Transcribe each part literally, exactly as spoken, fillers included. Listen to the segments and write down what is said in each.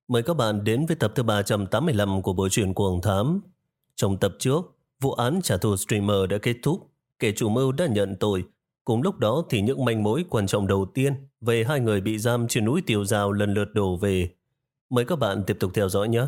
Mời các bạn đến với tập thứ ba trăm tám mươi lăm của bộ truyện Cuồng Thám. Trong tập trước, vụ án trả thù streamer đã kết thúc, kẻ chủ mưu đã nhận tội. Cùng lúc đó thì những manh mối quan trọng đầu tiên về hai người bị giam trên núi Tiêu Dao lần lượt đổ về. Mời các bạn tiếp tục theo dõi nhé.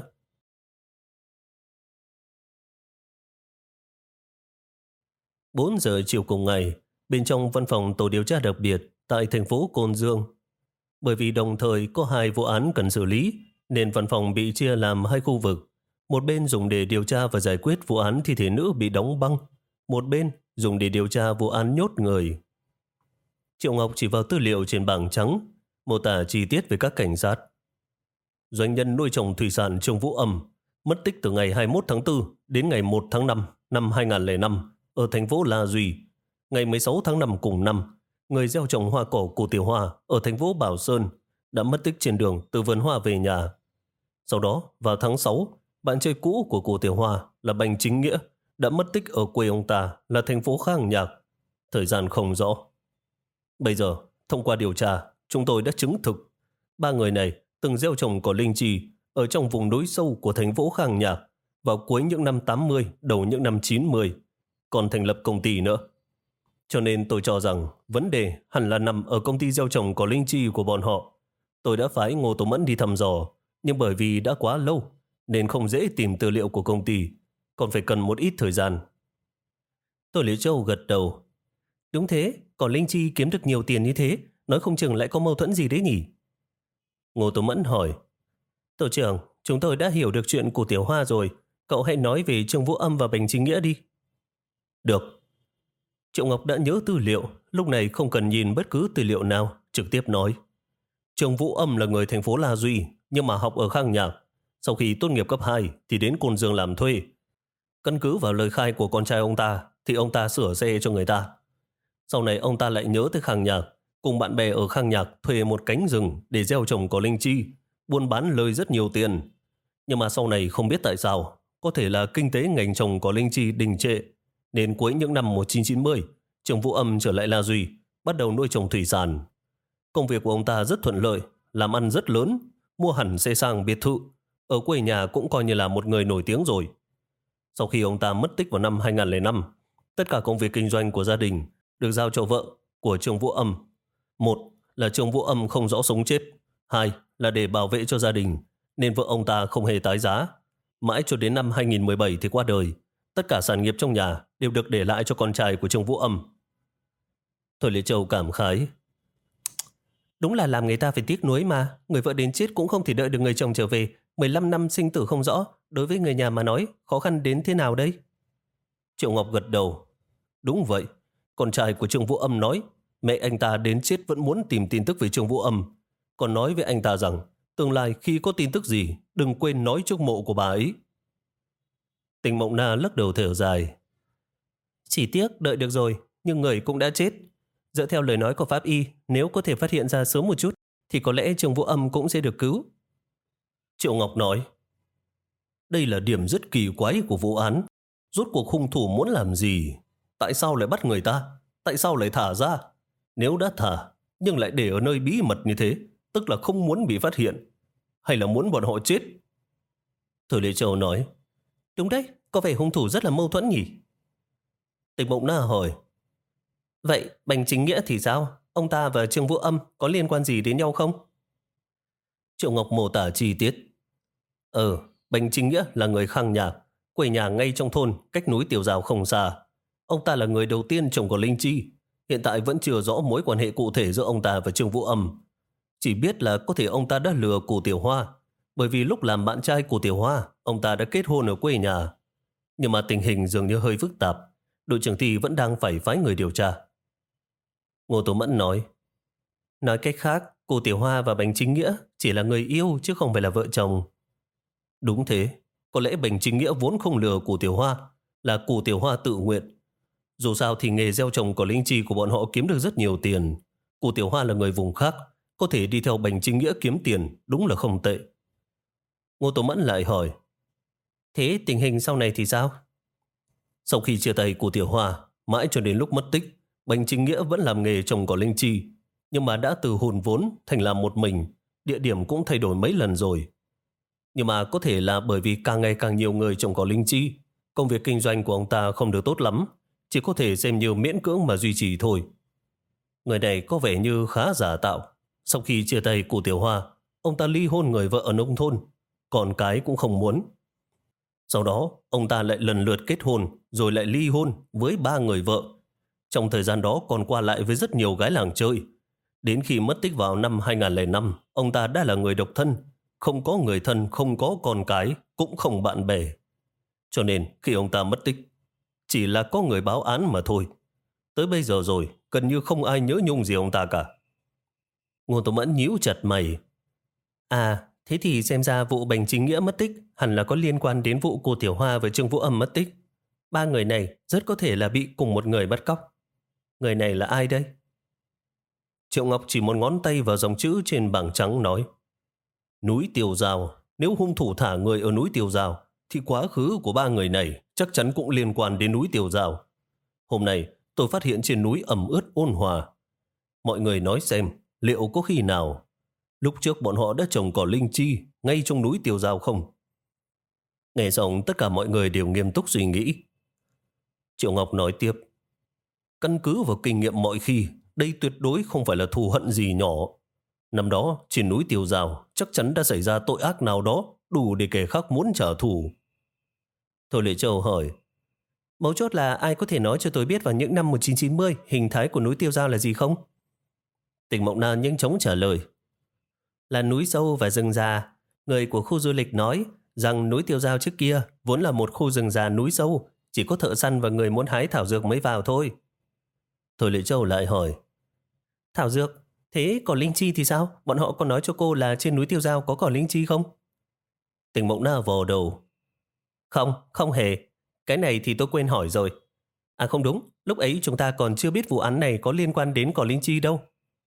bốn giờ chiều cùng ngày, bên trong văn phòng tổ điều tra đặc biệt tại thành phố Côn Dương. Bởi vì đồng thời có hai vụ án cần xử lý, nên văn phòng bị chia làm hai khu vực. Một bên dùng để điều tra và giải quyết vụ án thi thể nữ bị đóng băng, một bên dùng để điều tra vụ án nhốt người. Triệu Ngọc chỉ vào tư liệu trên bảng trắng, mô tả chi tiết về các cảnh sát. Doanh nhân nuôi trồng thủy sản Trương Vũ Âm mất tích từ ngày hai mươi mốt tháng tư đến ngày một tháng năm năm hai nghìn không trăm lẻ năm ở thành phố La Duy. Ngày mười sáu tháng năm cùng năm, người gieo trồng hoa cỏ Cổ Tiểu Hoa ở thành phố Bảo Sơn đã mất tích trên đường từ vườn hoa về nhà. Sau đó, vào tháng sáu, bạn chơi cũ của Cổ Tiểu Hoa là Bành Chính Nghĩa đã mất tích ở quê ông ta là thành phố Khang Nhạc. Thời gian không rõ. Bây giờ, thông qua điều tra, chúng tôi đã chứng thực ba người này từng gieo trồng cỏ linh chi ở trong vùng núi sâu của thành phố Khang Nhạc vào cuối những năm tám mươi, đầu những năm chín mươi, còn thành lập công ty nữa. Cho nên tôi cho rằng vấn đề hẳn là nằm ở công ty gieo trồng cỏ linh chi của bọn họ. Tôi đã phái Ngô Tổ Mẫn đi thăm dò, nhưng bởi vì đã quá lâu nên không dễ tìm tư liệu của công ty, còn phải cần một ít thời gian. Tôi Lý Châu gật đầu. Đúng thế, cỏ linh chi kiếm được nhiều tiền như thế, nói không chừng lại có mâu thuẫn gì đấy nhỉ? Ngô Tổ Mẫn hỏi. Tổ trưởng, chúng tôi đã hiểu được chuyện của Tiểu Hoa rồi, cậu hãy nói về Trương Vũ Âm và Bành Chính Nghĩa đi. Được. Triệu Ngọc đã nhớ tư liệu, lúc này không cần nhìn bất cứ tư liệu nào, trực tiếp nói. Trương Vũ Âm là người thành phố La Duy, nhưng mà học ở Khang Nhạc. Sau khi tốt nghiệp cấp hai thì đến Côn Dương làm thuê. Căn cứ vào lời khai của con trai ông ta thì ông ta sửa xe cho người ta. Sau này ông ta lại nhớ tới Khang Nhạc, cùng bạn bè ở Khang Nhạc thuê một cánh rừng để gieo trồng cỏ linh chi, buôn bán lời rất nhiều tiền. Nhưng mà sau này không biết tại sao, có thể là kinh tế ngành trồng cỏ linh chi đình trệ, nên cuối những năm một nghìn chín trăm chín mươi, Trương Vũ Âm trở lại La Duy, bắt đầu nuôi trồng thủy sản. Công việc của ông ta rất thuận lợi, làm ăn rất lớn, mua hẳn xe sang biệt thự, ở quê nhà cũng coi như là một người nổi tiếng rồi. Sau khi ông ta mất tích vào năm hai nghìn không trăm lẻ năm, tất cả công việc kinh doanh của gia đình được giao cho vợ của Trương Vũ Âm. Một là Trương Vũ Âm không rõ sống chết, hai là để bảo vệ cho gia đình, nên vợ ông ta không hề tái giá. Mãi cho đến năm hai nghìn không trăm mười bảy thì qua đời, tất cả sản nghiệp trong nhà đều được để lại cho con trai của Trương Vũ Âm. Thôi Lê Châu cảm khái. Đúng là làm người ta phải tiếc nuối mà, người vợ đến chết cũng không thể đợi được người chồng trở về. mười lăm năm sinh tử không rõ, đối với người nhà mà nói, khó khăn đến thế nào đây? Triệu Ngọc gật đầu. Đúng vậy, con trai của Trương Vũ Âm nói, mẹ anh ta đến chết vẫn muốn tìm tin tức về Trương Vũ Âm. Còn nói với anh ta rằng, tương lai khi có tin tức gì, đừng quên nói trước mộ của bà ấy. Tình Mộng Na lắc đầu thở dài. Chỉ tiếc đợi được rồi, nhưng người cũng đã chết. Dựa theo lời nói của pháp y, nếu có thể phát hiện ra sớm một chút, thì có lẽ Trương Vũ Âm cũng sẽ được cứu. Triệu Ngọc nói, đây là điểm rất kỳ quái của vụ án. Rốt cuộc hung thủ muốn làm gì? Tại sao lại bắt người ta? Tại sao lại thả ra? Nếu đã thả, nhưng lại để ở nơi bí mật như thế, tức là không muốn bị phát hiện. Hay là muốn bọn họ chết? Thời Lê Châu nói, đúng đấy, có vẻ hung thủ rất là mâu thuẫn nhỉ? Tịch Mộng Na hỏi, vậy Bành Chính Nghĩa thì sao? Ông ta và Trương Vũ Âm có liên quan gì đến nhau không? Triệu Ngọc mô tả chi tiết. Ờ, Bành Chính Nghĩa là người Khang Nhạc, quê nhà ngay trong thôn, cách núi Tiểu Dao không xa. Ông ta là người đầu tiên trồng cỏ linh chi. Hiện tại vẫn chưa rõ mối quan hệ cụ thể giữa ông ta và Trương Vũ Âm. Chỉ biết là có thể ông ta đã lừa Cổ Tiểu Hoa, bởi vì lúc làm bạn trai của Tiểu Hoa, ông ta đã kết hôn ở quê nhà. Nhưng mà tình hình dường như hơi phức tạp, đội trưởng Thi vẫn đang phải phái người điều tra. Ngô Tổ Mẫn nói, nói cách khác, Cổ Tiểu Hoa và Bành Chính Nghĩa chỉ là người yêu chứ không phải là vợ chồng. Đúng thế, có lẽ Bành Chính Nghĩa vốn không lừa Cổ Tiểu Hoa, là Cổ Tiểu Hoa tự nguyện. Dù sao thì nghề gieo trồng cỏ linh chi của bọn họ kiếm được rất nhiều tiền. Cổ Tiểu Hoa là người vùng khác, có thể đi theo Bành Chính Nghĩa kiếm tiền, đúng là không tệ. Ngô Tổ Mẫn lại hỏi, thế tình hình sau này thì sao? Sau khi chia tay Cổ Tiểu Hoa, mãi cho đến lúc mất tích, Bành Chính Nghĩa vẫn làm nghề trồng cỏ linh chi, nhưng mà đã từ hùn vốn thành làm một mình, địa điểm cũng thay đổi mấy lần rồi. Nhưng mà có thể là bởi vì càng ngày càng nhiều người trồng cỏ linh chi, công việc kinh doanh của ông ta không được tốt lắm, chỉ có thể xem như miễn cưỡng mà duy trì thôi. Người này có vẻ như khá giả tạo. Sau khi chia tay cụ Tiểu Hoa, ông ta ly hôn người vợ ở nông thôn, còn cái cũng không muốn. Sau đó, ông ta lại lần lượt kết hôn, rồi lại ly hôn với ba người vợ. Trong thời gian đó còn qua lại với rất nhiều gái làng chơi. Đến khi mất tích vào năm hai không không năm, ông ta đã là người độc thân, không có người thân, không có con cái, cũng không bạn bè. Cho nên khi ông ta mất tích, chỉ là có người báo án mà thôi. Tới bây giờ rồi, gần như không ai nhớ nhung gì ông ta cả. Ngô Tố Mẫn nhíu chặt mày. À, thế thì xem ra vụ Bành Chính Nghĩa mất tích hẳn là có liên quan đến vụ cô Tiểu Hoa và Trương Vũ Âm mất tích. Ba người này rất có thể là bị cùng một người bắt cóc. Người này là ai đây? Triệu Ngọc chỉ một ngón tay vào dòng chữ trên bảng trắng nói: Núi Tiêu Giao. Nếu hung thủ thả người ở núi Tiêu Giao, thì quá khứ của ba người này chắc chắn cũng liên quan đến núi Tiêu Giao. Hôm nay tôi phát hiện trên núi ẩm ướt ôn hòa. Mọi người nói xem, liệu có khi nào lúc trước bọn họ đã trồng cỏ linh chi ngay trong núi Tiêu Giao không? Nghe xong tất cả mọi người đều nghiêm túc suy nghĩ. Triệu Ngọc nói tiếp: Căn cứ vào kinh nghiệm mọi khi, đây tuyệt đối không phải là thù hận gì nhỏ. Năm đó, trên núi Tiêu Giao chắc chắn đã xảy ra tội ác nào đó đủ để kẻ khác muốn trả thù. Thôi Lệ Châu hỏi: Mấu chốt là ai có thể nói cho tôi biết vào những năm một nghìn chín trăm chín mươi hình thái của núi Tiêu Giao là gì không? Tỉnh Mộng Na nhanh chóng trả lời: Là núi sâu và rừng già. Người của khu du lịch nói rằng núi Tiêu Giao trước kia vốn là một khu rừng già núi sâu, chỉ có thợ săn và người muốn hái thảo dược mới vào thôi. Thôi Lệ Châu lại hỏi: Thảo dược? Thế cỏ linh chi thì sao? Bọn họ có nói cho cô là trên núi Tiêu Giao có cỏ linh chi không? Tỉnh Mộng Na vò đầu: Không, không hề. Cái này thì tôi quên hỏi rồi. À không đúng, lúc ấy chúng ta còn chưa biết vụ án này có liên quan đến cỏ linh chi đâu.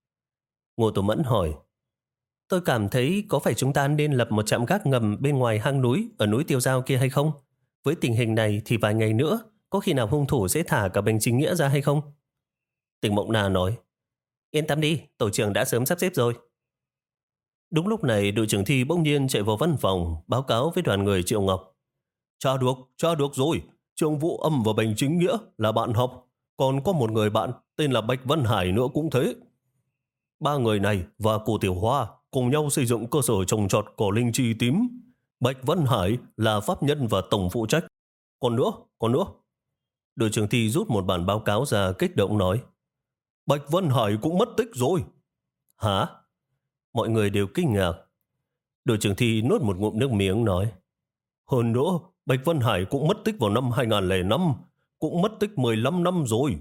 Ngô Tố Mẫn hỏi: Tôi cảm thấy có phải chúng ta nên lập một trạm gác ngầm bên ngoài hang núi ở núi Tiêu Giao kia hay không? Với tình hình này thì vài ngày nữa có khi nào hung thủ sẽ thả cả Bành Chính Nghĩa ra hay không? Tỉnh Mộng Na nói: Yên tâm đi, tổ trưởng đã sớm sắp xếp rồi. Đúng lúc này đội trưởng Thi bỗng nhiên chạy vào văn phòng báo cáo với đoàn người Triệu Ngọc: Tra được, tra được rồi. Trương Vũ Âm và Bành Chính Nghĩa là bạn học. Còn có một người bạn tên là Bạch Văn Hải nữa cũng thế. Ba người này và cô Tiểu Hoa cùng nhau xây dựng cơ sở trồng trọt cỏ linh chi tím. Bạch Văn Hải là pháp nhân và tổng phụ trách. Còn nữa, còn nữa. Đội trưởng Thi rút một bản báo cáo ra kích động nói: Bạch Văn Hải cũng mất tích rồi. Hả? Mọi người đều kinh ngạc. Đội trưởng Thi nuốt một ngụm nước miếng nói: Hơn nữa, Bạch Văn Hải cũng mất tích vào năm hai không không năm, cũng mất tích mười lăm năm rồi.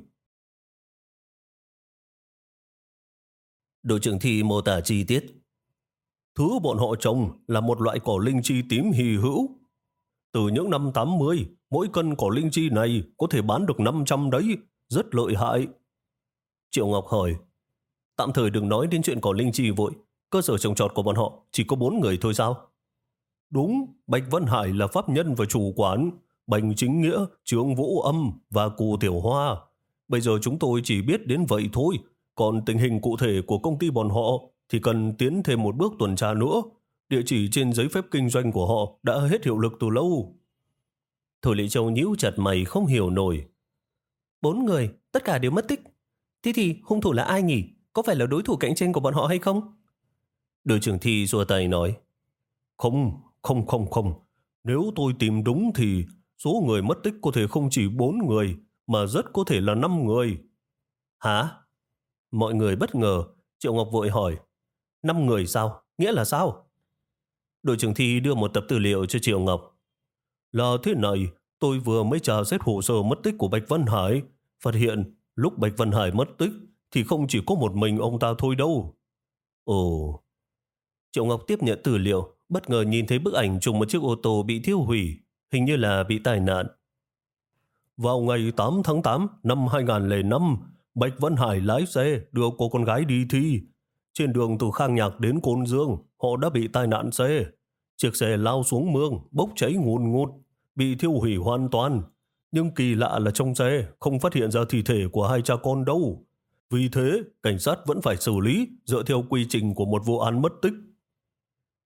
Đội trưởng Thi mô tả chi tiết: Thứ bọn họ trồng là một loại cỏ linh chi tím hy hữu. Từ những năm tám mươi, mỗi cân cỏ linh chi này có thể bán được năm trăm đấy, rất lợi hại. Triệu Ngọc hỏi: Tạm thời đừng nói đến chuyện cỏ linh chi vội, cơ sở trồng trọt của bọn họ chỉ có bốn người thôi sao? Đúng, Bạch Văn Hải là pháp nhân và chủ quán, Bành Chính Nghĩa, Trương Vũ Âm và cô Tiểu Hoa. Bây giờ chúng tôi chỉ biết đến vậy thôi, còn tình hình cụ thể của công ty bọn họ thì cần tiến thêm một bước tuần tra nữa. Địa chỉ trên giấy phép kinh doanh của họ đã hết hiệu lực từ lâu. Thôi Lệ Châu nhíu chặt mày không hiểu nổi. Bốn người, tất cả đều mất tích. Thế thì hung thủ là ai nhỉ? Có phải là đối thủ cạnh tranh của bọn họ hay không? Đội trưởng Thi xua tay nói: Không, không, không, không. Nếu tôi tìm đúng thì số người mất tích có thể không chỉ bốn người, mà rất có thể là năm người. Hả? Mọi người bất ngờ. Triệu Ngọc vội hỏi: Năm người sao? Nghĩa là sao? Đội trưởng Thi đưa một tập tư liệu cho Triệu Ngọc. Là thế này, tôi vừa mới tra xét hồ sơ mất tích của Bạch Văn Hải, phát hiện lúc Bạch Văn Hải mất tích thì không chỉ có một mình ông ta thôi đâu. Ồ. Triệu Ngọc tiếp nhận tư liệu, bất ngờ nhìn thấy bức ảnh chụp một chiếc ô tô bị thiêu hủy, hình như là bị tai nạn. Vào ngày tám tháng tám năm hai không không năm, Bạch Văn Hải lái xe đưa cô con gái đi thi. Trên đường từ Khang Nhạc đến Côn Dương, họ đã bị tai nạn xe. Chiếc xe lao xuống mương, bốc cháy ngùn ngụt, bị thiêu hủy hoàn toàn. Nhưng kỳ lạ là trong xe không phát hiện ra thi thể của hai cha con đâu. Vì thế, cảnh sát vẫn phải xử lý dựa theo quy trình của một vụ án mất tích.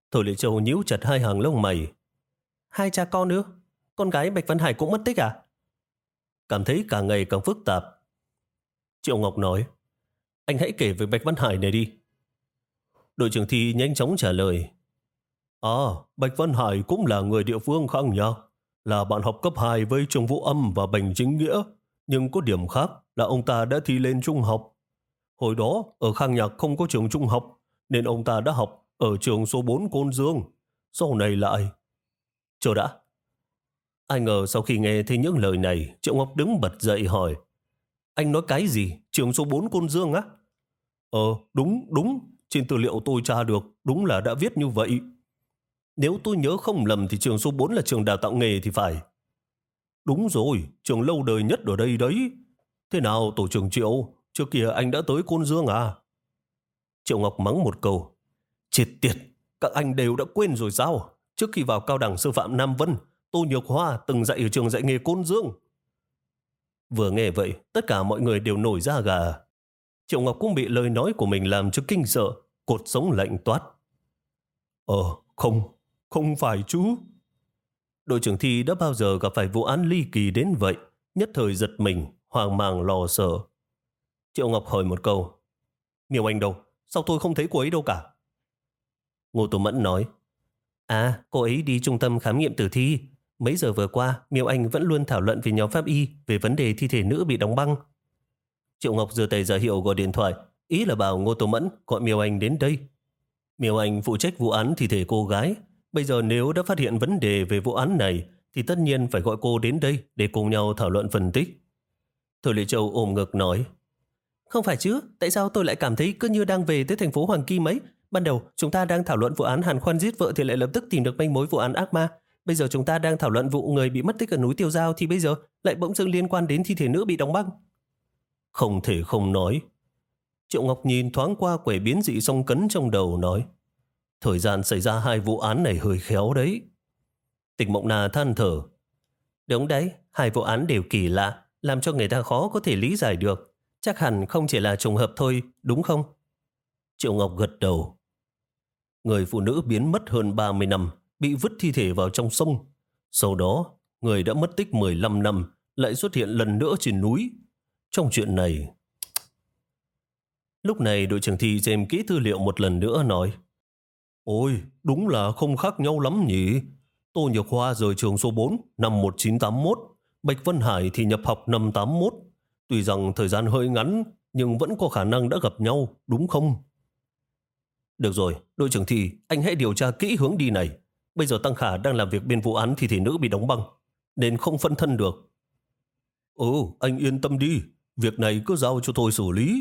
Thôi Lệ Châu nhíu chặt hai hàng lông mày. Hai cha con nữa? Con gái Bạch Văn Hải cũng mất tích à? Cảm thấy càng ngày càng phức tạp. Triệu Ngọc nói, anh hãy kể về Bạch Văn Hải này đi. Đội trưởng Thi nhanh chóng trả lời. À, Bạch Văn Hải cũng là người địa phương Khang Nhạc, là bạn học cấp hai với Trương Vũ Âm và Bành Chính Nghĩa, nhưng có điểm khác là ông ta đã thi lên trung học. Hồi đó, ở Khang Nhạc không có trường trung học, nên ông ta đã học ở trường số bốn Côn Dương. Sau này lại... Chờ đã. Ai ngờ sau khi nghe thấy những lời này, Triệu Ngọc đứng bật dậy hỏi. Anh nói cái gì? Trường số bốn Côn Dương á? Ờ, đúng, đúng. Trên tư liệu tôi tra được, đúng là đã viết như vậy. Nếu tôi nhớ không lầm thì trường số bốn là trường đào tạo nghề thì phải. Đúng rồi, trường lâu đời nhất ở đây đấy. Thế nào tổ trưởng Triệu, trước kia anh đã tới Côn Dương à? Triệu Ngọc mắng một câu. Chết tiệt, các anh đều đã quên rồi sao? Trước khi vào cao đẳng sư phạm Nam Vân, Tô Nhược Hoa từng dạy ở trường dạy nghề Côn Dương. Vừa nghe vậy, tất cả mọi người đều nổi da gà. Triệu Ngọc cũng bị lời nói của mình làm cho kinh sợ, cột sống lạnh toát. Ờ, không, không phải chứ. Đội trưởng Thi đã bao giờ gặp phải vụ án ly kỳ đến vậy, nhất thời giật mình, hoang mang lo sợ. Triệu Ngọc hỏi một câu. Miêu Anh đâu? Sao tôi không thấy cô ấy đâu cả? Ngô Tô Mẫn nói. À, cô ấy đi trung tâm khám nghiệm tử thi. Mấy giờ vừa qua, Miêu Anh vẫn luôn thảo luận với nhóm pháp y về vấn đề thi thể nữ bị đóng băng. Triệu Ngọc giơ tay ra hiệu gọi điện thoại, ý là bảo Ngô Tô Mẫn gọi Miêu Anh đến đây. Miêu Anh phụ trách vụ án thi thể cô gái. Bây giờ nếu đã phát hiện vấn đề về vụ án này thì tất nhiên phải gọi cô đến đây để cùng nhau thảo luận phân tích. Thôi Lệ Châu ôm ngực nói. Không phải chứ, tại sao tôi lại cảm thấy cứ như đang về tới thành phố Hoàng Kim ấy? Ban đầu chúng ta đang thảo luận vụ án Hàn Khoan giết vợ thì lại lập tức tìm được manh mối vụ án ác ma. Bây giờ chúng ta đang thảo luận vụ người bị mất tích ở núi Tiêu Giao thì bây giờ lại bỗng dưng liên quan đến thi thể nữ bị đóng băng. Không thể không nói. Triệu Ngọc nhìn thoáng qua quẻ biến dị song cấn trong đầu nói. Thời gian xảy ra hai vụ án này hơi khéo đấy. Tịch Mộng Na than thở. Đúng đấy, hai vụ án đều kỳ lạ, làm cho người ta khó có thể lý giải được. Chắc hẳn không chỉ là trùng hợp thôi, đúng không? Triệu Ngọc gật đầu. Người phụ nữ biến mất hơn ba mươi năm, bị vứt thi thể vào trong sông. Sau đó, người đã mất tích mười lăm năm, lại xuất hiện lần nữa trên núi. Trong chuyện này... Lúc này đội trưởng Thi xem kỹ tư liệu một lần nữa nói. Ôi, đúng là không khác nhau lắm nhỉ. Tô Nhược Hoa rời trường số bốn năm một nghìn chín trăm tám mươi mốt, Bạch Văn Hải thì nhập học năm tám mươi mốt. Tuy rằng thời gian hơi ngắn, nhưng vẫn có khả năng đã gặp nhau, đúng không? Được rồi, đội trưởng Thi, anh hãy điều tra kỹ hướng đi này. Bây giờ Tăng Khả đang làm việc bên vụ án thi thể nữ bị đóng băng, nên không phân thân được. Ừ, anh yên tâm đi, việc này cứ giao cho tôi xử lý.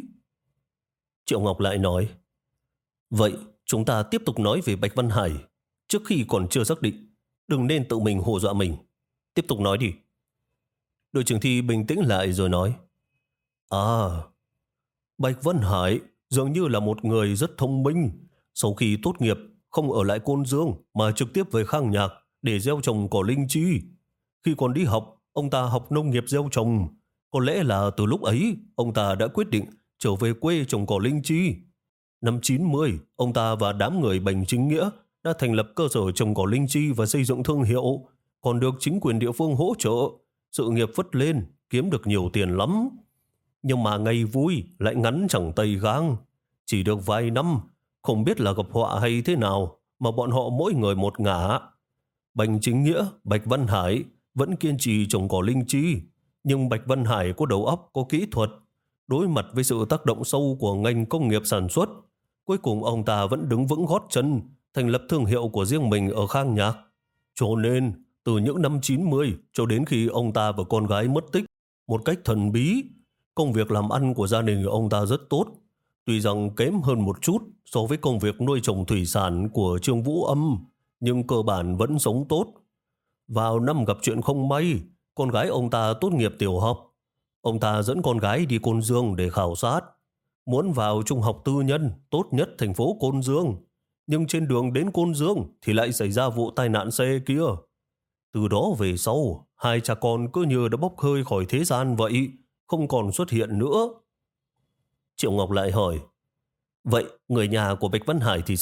Triệu Ngọc lại nói. Vậy, chúng ta tiếp tục nói về Bạch Văn Hải. Trước khi còn chưa xác định, đừng nên tự mình hù dọa mình. Tiếp tục nói đi. Đội trưởng Thi bình tĩnh lại rồi nói. À, Bạch Văn Hải dường như là một người rất thông minh. Sau khi tốt nghiệp, không ở lại Côn Dương mà trực tiếp về Khang Nhạc để gieo trồng cỏ linh chi. Khi còn đi học, ông ta học nông nghiệp gieo trồng. Có lẽ là từ lúc ấy, ông ta đã quyết định trở về quê trồng cỏ linh chi. Năm chín mươi, ông ta và đám người Bành Chính Nghĩa đã thành lập cơ sở trồng cỏ linh chi và xây dựng thương hiệu, còn được chính quyền địa phương hỗ trợ. Sự nghiệp phất lên, kiếm được nhiều tiền lắm. Nhưng mà ngày vui lại ngắn chẳng tay gang. Chỉ được vài năm, không biết là gặp họa hay thế nào, mà bọn họ mỗi người một ngả. Bành Chính Nghĩa, Bạch Văn Hải vẫn kiên trì trồng cỏ linh chi. Nhưng Bạch Văn Hải có đầu óc, có kỹ thuật. Đối mặt với sự tác động sâu của ngành công nghiệp sản xuất, cuối cùng ông ta vẫn đứng vững gót chân, thành lập thương hiệu của riêng mình ở Khang Nhạc. Cho nên, từ những năm chín mươi cho đến khi ông ta và con gái mất tích một cách thần bí, công việc làm ăn của gia đình ông ta rất tốt. Tuy rằng kém hơn một chút so với công việc nuôi trồng thủy sản của Trương Vũ Âm, nhưng cơ bản vẫn sống tốt. Vào năm gặp chuyện không may, con gái ông ta tốt nghiệp tiểu học. Ông ta dẫn con gái đi Côn Dương để khảo sát, muốn vào trung học tư nhân tốt nhất thành phố Côn Dương. Nhưng trên đường đến Côn Dương thì lại xảy ra vụ tai nạn xe kia. Từ đó về sau, hai cha con cứ như đã bốc hơi khỏi thế gian vậy, không còn xuất hiện nữa. Triệu Ngọc lại hỏi, vậy người nhà của Bạch Văn Hải thì sao?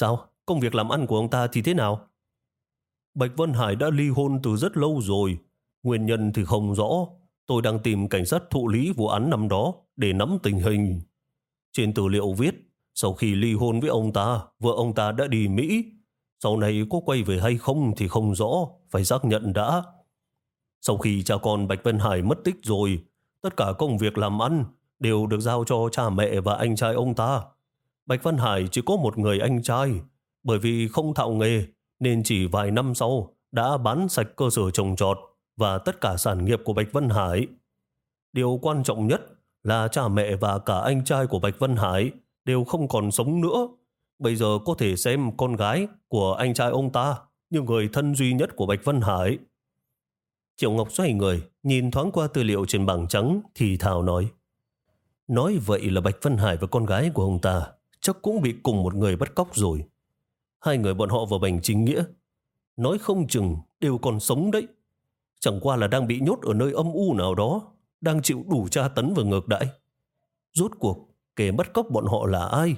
công việc làm ăn của ông ta thì thế nào? Bạch Vân Hải đã ly hôn từ rất lâu rồi. Nguyên nhân thì không rõ. Tôi đang tìm cảnh sát thụ lý vụ án năm đó để nắm tình hình. Trên tư liệu viết, sau khi ly hôn với ông ta, vợ ông ta đã đi Mỹ. Sau này có quay về hay không thì không rõ, phải xác nhận đã. Sau khi cha con Bạch Vân Hải mất tích rồi, tất cả công việc làm ăn đều được giao cho cha mẹ và anh trai ông ta. Bạch Vân Hải chỉ có một người anh trai, bởi vì không thạo nghề nên chỉ vài năm sau đã bán sạch cơ sở trồng trọt và tất cả sản nghiệp của Bạch Vân Hải. Điều quan trọng nhất là cha mẹ và cả anh trai của Bạch Vân Hải đều không còn sống nữa. Bây giờ có thể xem con gái của anh trai ông ta như người thân duy nhất của Bạch Vân Hải. Triệu Ngọc xoay người, nhìn thoáng qua tư liệu trên bảng trắng thì thào nói. Nói vậy là Bạch Vân Hải và con gái của ông ta chắc cũng bị cùng một người bắt cóc rồi. Hai người bọn họ vào bành chính nghĩa, nói không chừng đều còn sống đấy. Chẳng qua là đang bị nhốt ở nơi âm u nào đó, đang chịu đủ tra tấn và ngược đãi. Rốt cuộc kẻ bắt cóc bọn họ là ai?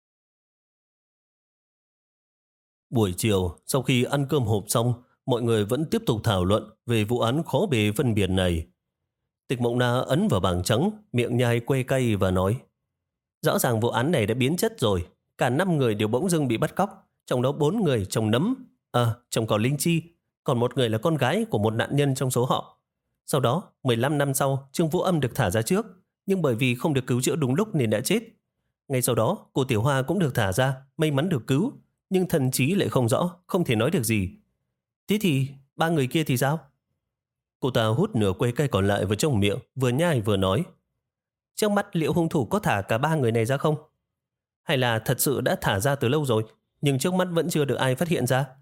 Buổi chiều, sau khi ăn cơm hộp xong, mọi người vẫn tiếp tục thảo luận về vụ án khó bề phân biệt này. Tịch Mộng Na ấn vào bảng trắng, miệng nhai que cay và nói. Rõ ràng vụ án này đã biến chất rồi. Cả năm người đều bỗng dưng bị bắt cóc, trong đó bốn người trồng nấm, à, trồng cỏ linh chi, còn một người là con gái của một nạn nhân trong số họ. Sau đó, mười lăm năm sau, Trương Vũ Âm được thả ra trước, nhưng bởi vì không được cứu chữa đúng lúc nên đã chết. Ngay sau đó, cô Tiểu Hoa cũng được thả ra, may mắn được cứu, nhưng thần trí lại không rõ, không thể nói được gì. Thế thì, ba người kia thì sao? Cô ta hút nửa que cây còn lại vào trong miệng, vừa nhai vừa nói. Trước mắt liệu hung thủ có thả cả ba người này ra không? Hay là thật sự đã thả ra từ lâu rồi, nhưng trước mắt vẫn chưa được ai phát hiện ra?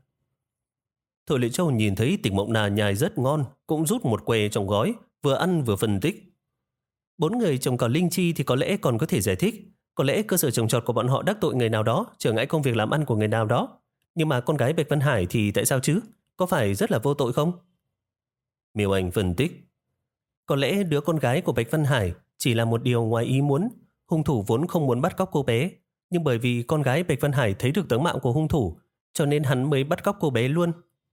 Thôi Lệ Châu nhìn thấy Tịch Mộng Na nhai rất ngon, cũng rút một que trong gói, vừa ăn vừa phân tích. Bốn người trồng cỏ linh chi thì có lẽ còn có thể giải thích. Có lẽ cơ sở trồng trọt của bọn họ đắc tội người nào đó, trở ngại công việc làm ăn của người nào đó. Nhưng mà con gái Bạch Vân Hải thì tại sao chứ? Có phải rất là vô tội không? Miêu Anh phân tích. Có lẽ đứa con gái của Bạch Vân Hải chỉ là một điều ngoài ý muốn. Hung thủ vốn không muốn bắt cóc cô bé, nhưng bởi vì con gái Bạch Vân Hải thấy được tướng mạo của hung thủ, cho nên hắn mới bắt cóc cô bé luôn.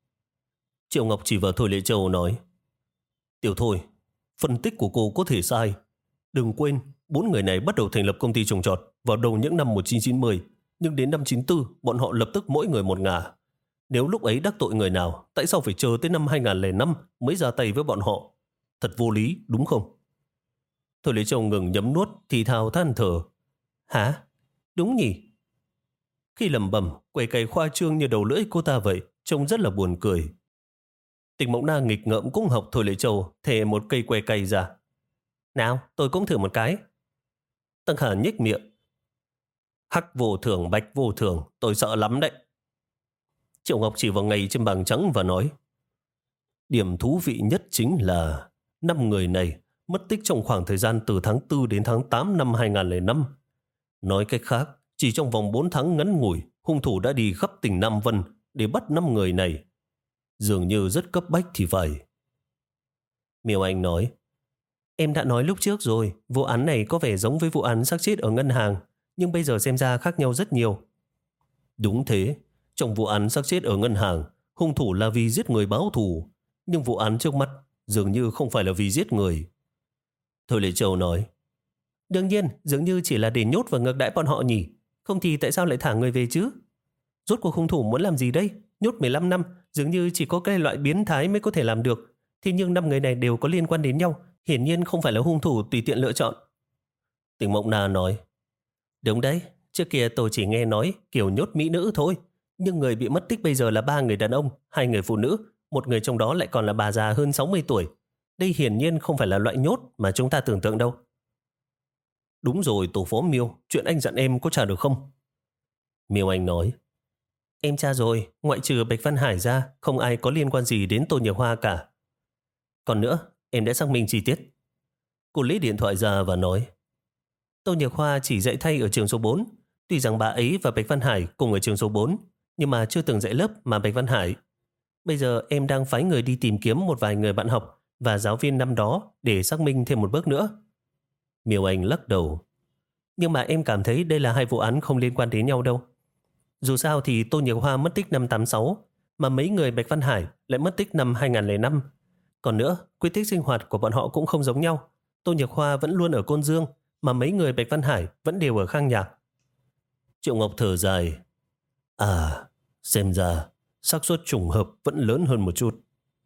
Triệu Ngọc chỉ vào Thôi Lệ Châu nói. Tiểu Thôi, phân tích của cô có thể sai. Đừng quên, bốn người này bắt đầu thành lập công ty trồng trọt vào đầu những năm một nghìn chín trăm chín mươi, nhưng đến năm chín tư, bọn họ lập tức mỗi người một ngả. Nếu lúc ấy đắc tội người nào, tại sao phải chờ tới năm hai không không năm mới ra tay với bọn họ? Thật vô lý, đúng không? Thôi Lệ Châu ngừng nhấm nuốt thì thào than thở. Hả? Đúng nhỉ? Khi lẩm bẩm, quẩy cày khoa trương như đầu lưỡi cô ta vậy, trông rất là buồn cười. Tịch Mộng Na nghịch ngợm cũng học Thôi Lệ Châu thề một cây que cày ra. Nào, tôi cũng thử một cái. Tăng Khả nhếch miệng. Hắc vô thường, bạch vô thường, tôi sợ lắm đấy. Triệu Ngọc chỉ vào ngày trên bảng trắng và nói. Điểm thú vị nhất chính là năm người này mất tích trong khoảng thời gian từ tháng tư đến tháng tám năm hai không không năm. Nói cách khác, chỉ trong vòng bốn tháng ngắn ngủi, hung thủ đã đi khắp tỉnh Nam Vân để bắt năm người này. Dường như rất cấp bách thì phải. Miêu Anh nói. Em đã nói lúc trước rồi, vụ án này có vẻ giống với vụ án xác chết ở ngân hàng, nhưng bây giờ xem ra khác nhau rất nhiều. Đúng thế, trong vụ án xác chết ở ngân hàng, hung thủ là vì giết người báo thù, nhưng vụ án trước mắt dường như không phải là vì giết người. Thôi Lệ Châu nói. Đương nhiên, dường như chỉ là để nhốt và ngược đãi bọn họ nhỉ, không thì tại sao lại thả người về chứ? Rốt cuộc hung thủ muốn làm gì đây? Nhốt mười lăm năm, dường như chỉ có cái loại biến thái mới có thể làm được. Thế nhưng năm người này đều có liên quan đến nhau, hiển nhiên không phải là hung thủ tùy tiện lựa chọn. Tịch Mộng Na nói. Đúng đấy, trước kia tôi chỉ nghe nói kiểu nhốt mỹ nữ thôi. Nhưng người bị mất tích bây giờ là ba người đàn ông, hai người phụ nữ, một người trong đó lại còn là bà già hơn sáu mươi tuổi. Đây hiển nhiên không phải là loại nhốt mà chúng ta tưởng tượng đâu. Đúng rồi tổ phó Miêu, chuyện anh dặn em có trả được không? Miêu Anh nói. Em tra rồi, ngoại trừ Bạch Văn Hải ra, không ai có liên quan gì đến Tô Nhược Hoa cả. Còn nữa, em đã xác minh chi tiết. Cô lấy điện thoại ra và nói. Tô Nhược Hoa chỉ dạy thay ở trường số bốn. Tuy rằng bà ấy và Bạch Văn Hải cùng ở trường số bốn, nhưng mà chưa từng dạy lớp mà Bạch Văn Hải. Bây giờ em đang phái người đi tìm kiếm một vài người bạn học và giáo viên năm đó để xác minh thêm một bước nữa. Miêu Anh lắc đầu. Nhưng mà em cảm thấy đây là hai vụ án không liên quan đến nhau đâu. Dù sao thì Tô Nhược Hoa mất tích năm tám sáu, mà mấy người Bạch Văn Hải lại mất tích năm hai không không năm. Còn nữa, quy tích sinh hoạt của bọn họ cũng không giống nhau. Tô Nhược Hoa vẫn luôn ở Côn Dương, mà mấy người Bạch Văn Hải vẫn đều ở Khang Nhạc. Triệu Ngọc thở dài. À, xem ra xác suất trùng hợp vẫn lớn hơn một chút.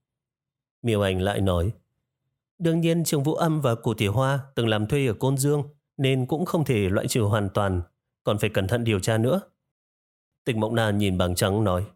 Miêu Anh lại nói, đương nhiên Trường Vũ Âm và Cổ Tiểu Hoa từng làm thuê ở Côn Dương, nên cũng không thể loại trừ hoàn toàn, còn phải cẩn thận điều tra nữa. Tịch Mộng Na nhìn bảng trắng nói,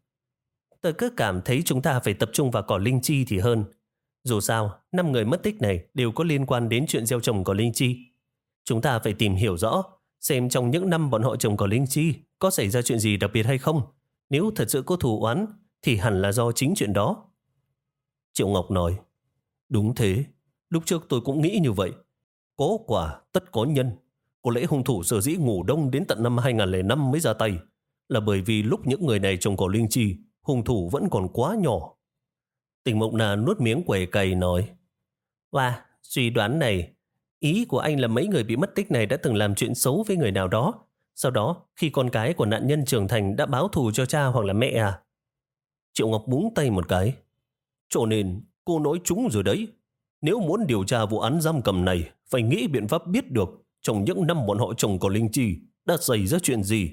tôi cứ cảm thấy chúng ta phải tập trung vào cỏ linh chi thì hơn. Dù sao, năm người mất tích này đều có liên quan đến chuyện gieo trồng cỏ linh chi. Chúng ta phải tìm hiểu rõ, xem trong những năm bọn họ trồng cỏ linh chi có xảy ra chuyện gì đặc biệt hay không. Nếu thật sự có thù oán, thì hẳn là do chính chuyện đó. Triệu Ngọc nói, đúng thế, lúc trước tôi cũng nghĩ như vậy. Có quả, tất có nhân. Có lẽ hung thủ sở dĩ ngủ đông đến tận năm hai không không năm mới ra tay, là bởi vì lúc những người này trồng cỏ linh chi, hung thủ vẫn còn quá nhỏ. Tình Mộng Na nuốt miếng quẩy cày nói, wow, suy đoán này, ý của anh là mấy người bị mất tích này đã từng làm chuyện xấu với người nào đó. Sau đó, khi con cái của nạn nhân trưởng thành đã báo thù cho cha hoặc là mẹ à? Triệu Ngọc búng tay một cái. Cho nên, cô nói trúng rồi đấy. Nếu muốn điều tra vụ án giam cầm này, phải nghĩ biện pháp biết được trong những năm bọn họ trồng cỏ linh chi đã xảy ra chuyện gì.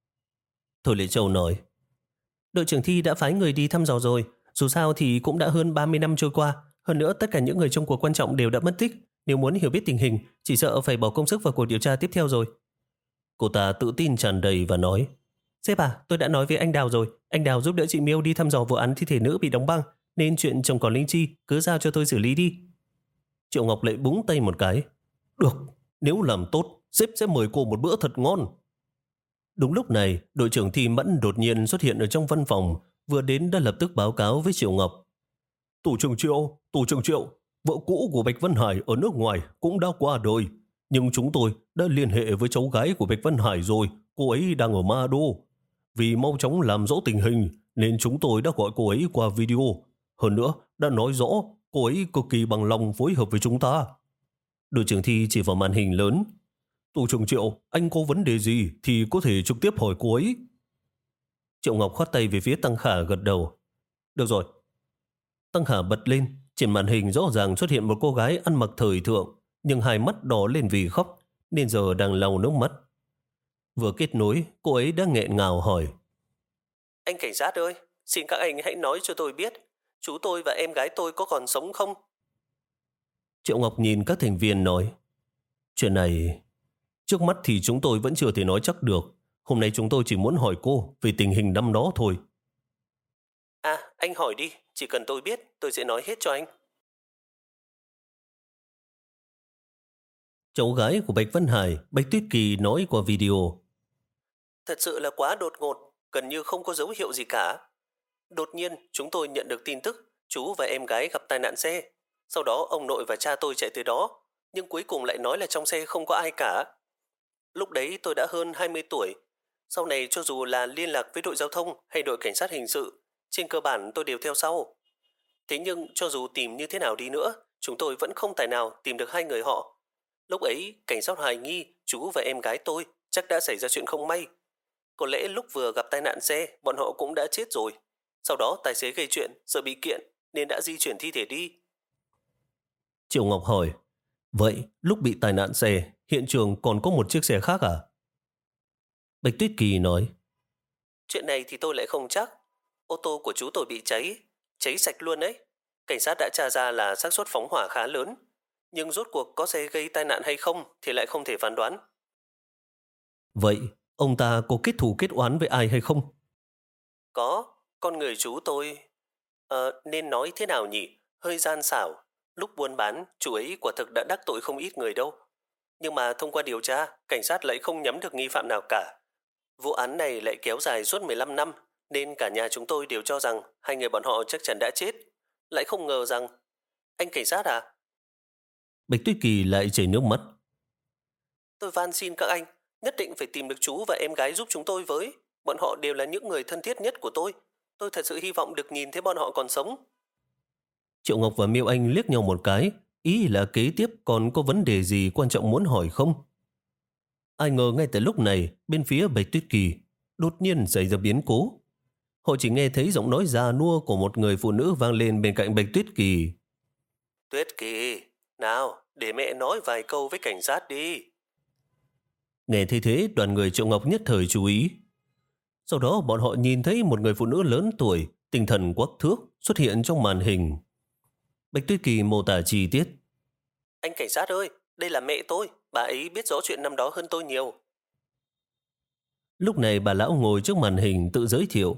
Thôi Lệ Châu nói, đội trưởng Thi đã phái người đi thăm dò rồi. Dù sao thì cũng đã hơn ba mươi năm trôi qua. Hơn nữa tất cả những người trong cuộc quan trọng đều đã mất tích. Nếu muốn hiểu biết tình hình, chỉ sợ phải bỏ công sức vào cuộc điều tra tiếp theo rồi. Cô ta tự tin tràn đầy và nói, sếp à, tôi đã nói với anh Đào rồi. Anh Đào giúp đỡ chị Miêu đi thăm dò vụ án thi thể nữ bị đóng băng, nên chuyện trồng cỏ linh chi cứ giao cho tôi xử lý đi. Triệu Ngọc lại búng tay một cái. Được, nếu làm tốt, sếp sẽ mời cô một bữa thật ngon. Đúng lúc này, đội trưởng Thi Mẫn đột nhiên xuất hiện ở trong văn phòng, vừa đến đã lập tức báo cáo với Triệu Ngọc. Tổ trưởng Triệu, tổ trưởng Triệu, vợ cũ của Bạch Văn Hải ở nước ngoài cũng đã qua đời. Nhưng chúng tôi đã liên hệ với cháu gái của Bạch Văn Hải rồi, cô ấy đang ở Ma Đô. Vì mau chóng làm rõ tình hình, nên chúng tôi đã gọi cô ấy qua video. Hơn nữa, đã nói rõ cô ấy cực kỳ bằng lòng phối hợp với chúng ta. Đội trưởng Thi chỉ vào màn hình lớn. Tổ trưởng Triệu, anh có vấn đề gì thì có thể trực tiếp hỏi cô ấy. Triệu Ngọc khoát tay về phía Tăng Khả gật đầu. Được rồi. Tăng Khả bật lên, trên màn hình rõ ràng xuất hiện một cô gái ăn mặc thời thượng, nhưng hai mắt đỏ lên vì khóc, nên giờ đang lau nước mắt. Vừa kết nối, cô ấy đã nghẹn ngào hỏi. Anh cảnh sát ơi, xin các anh hãy nói cho tôi biết, chú tôi và em gái tôi có còn sống không? Triệu Ngọc nhìn các thành viên nói, chuyện này, trước mắt thì chúng tôi vẫn chưa thể nói chắc được. Hôm nay chúng tôi chỉ muốn hỏi cô về tình hình năm đó thôi. À, anh hỏi đi, chỉ cần tôi biết, tôi sẽ nói hết cho anh. Cháu gái của Bạch Văn Hải, Bạch Tuyết Kỳ nói qua video. Thật sự là quá đột ngột, gần như không có dấu hiệu gì cả. Đột nhiên, chúng tôi nhận được tin tức chú và em gái gặp tai nạn xe. Sau đó ông nội và cha tôi chạy tới đó, nhưng cuối cùng lại nói là trong xe không có ai cả. Lúc đấy tôi đã hơn hai mươi tuổi. Sau này cho dù là liên lạc với đội giao thông hay đội cảnh sát hình sự, trên cơ bản tôi đều theo sau. Thế nhưng cho dù tìm như thế nào đi nữa, chúng tôi vẫn không tài nào tìm được hai người họ. Lúc ấy, cảnh sát hoài nghi chú và em gái tôi chắc đã xảy ra chuyện không may. Có lẽ lúc vừa gặp tai nạn xe, bọn họ cũng đã chết rồi. Sau đó tài xế gây chuyện, sợ bị kiện, nên đã di chuyển thi thể đi. Triệu Ngọc hỏi, vậy lúc bị tai nạn xe, hiện trường còn có một chiếc xe khác à? Bạch Tuyết Kỳ nói, chuyện này thì tôi lại không chắc. Ô tô của chú tôi bị cháy, cháy sạch luôn đấy. Cảnh sát đã tra ra là xác suất phóng hỏa khá lớn, nhưng rốt cuộc có xe gây tai nạn hay không thì lại không thể phán đoán. Vậy, ông ta có kết thù kết oán với ai hay không? Có, con người chú tôi... Ờ, nên nói thế nào nhỉ? Hơi gian xảo. Lúc buôn bán, chú ấy quả thực đã đắc tội không ít người đâu. Nhưng mà thông qua điều tra, cảnh sát lại không nhắm được nghi phạm nào cả. Vụ án này lại kéo dài suốt mười lăm năm, nên cả nhà chúng tôi đều cho rằng hai người bọn họ chắc chắn đã chết. Lại không ngờ rằng... Anh cảnh sát à? Bạch Tuyết Kỳ lại chảy nước mắt. Tôi van xin các anh, nhất định phải tìm được chú và em gái giúp chúng tôi với. Bọn họ đều là những người thân thiết nhất của tôi. Tôi thật sự hy vọng được nhìn thấy bọn họ còn sống. Triệu Ngọc và Miêu Anh liếc nhau một cái, ý là kế tiếp còn có vấn đề gì quan trọng muốn hỏi không? Ai ngờ ngay tại lúc này, bên phía Bạch Tuyết Kỳ, đột nhiên xảy ra biến cố. Họ chỉ nghe thấy giọng nói già nua của một người phụ nữ vang lên bên cạnh Bạch Tuyết Kỳ. Tuyết Kỳ, nào, để mẹ nói vài câu với cảnh sát đi. Nghe thấy thế, đoàn người Triệu Ngọc nhất thời chú ý. Sau đó bọn họ nhìn thấy một người phụ nữ lớn tuổi, tinh thần quắc thước xuất hiện trong màn hình. Bạch Tuyết Kỳ mô tả chi tiết. Anh cảnh sát ơi, đây là mẹ tôi, bà ấy biết rõ chuyện năm đó hơn tôi nhiều. Lúc này bà lão ngồi trước màn hình tự giới thiệu.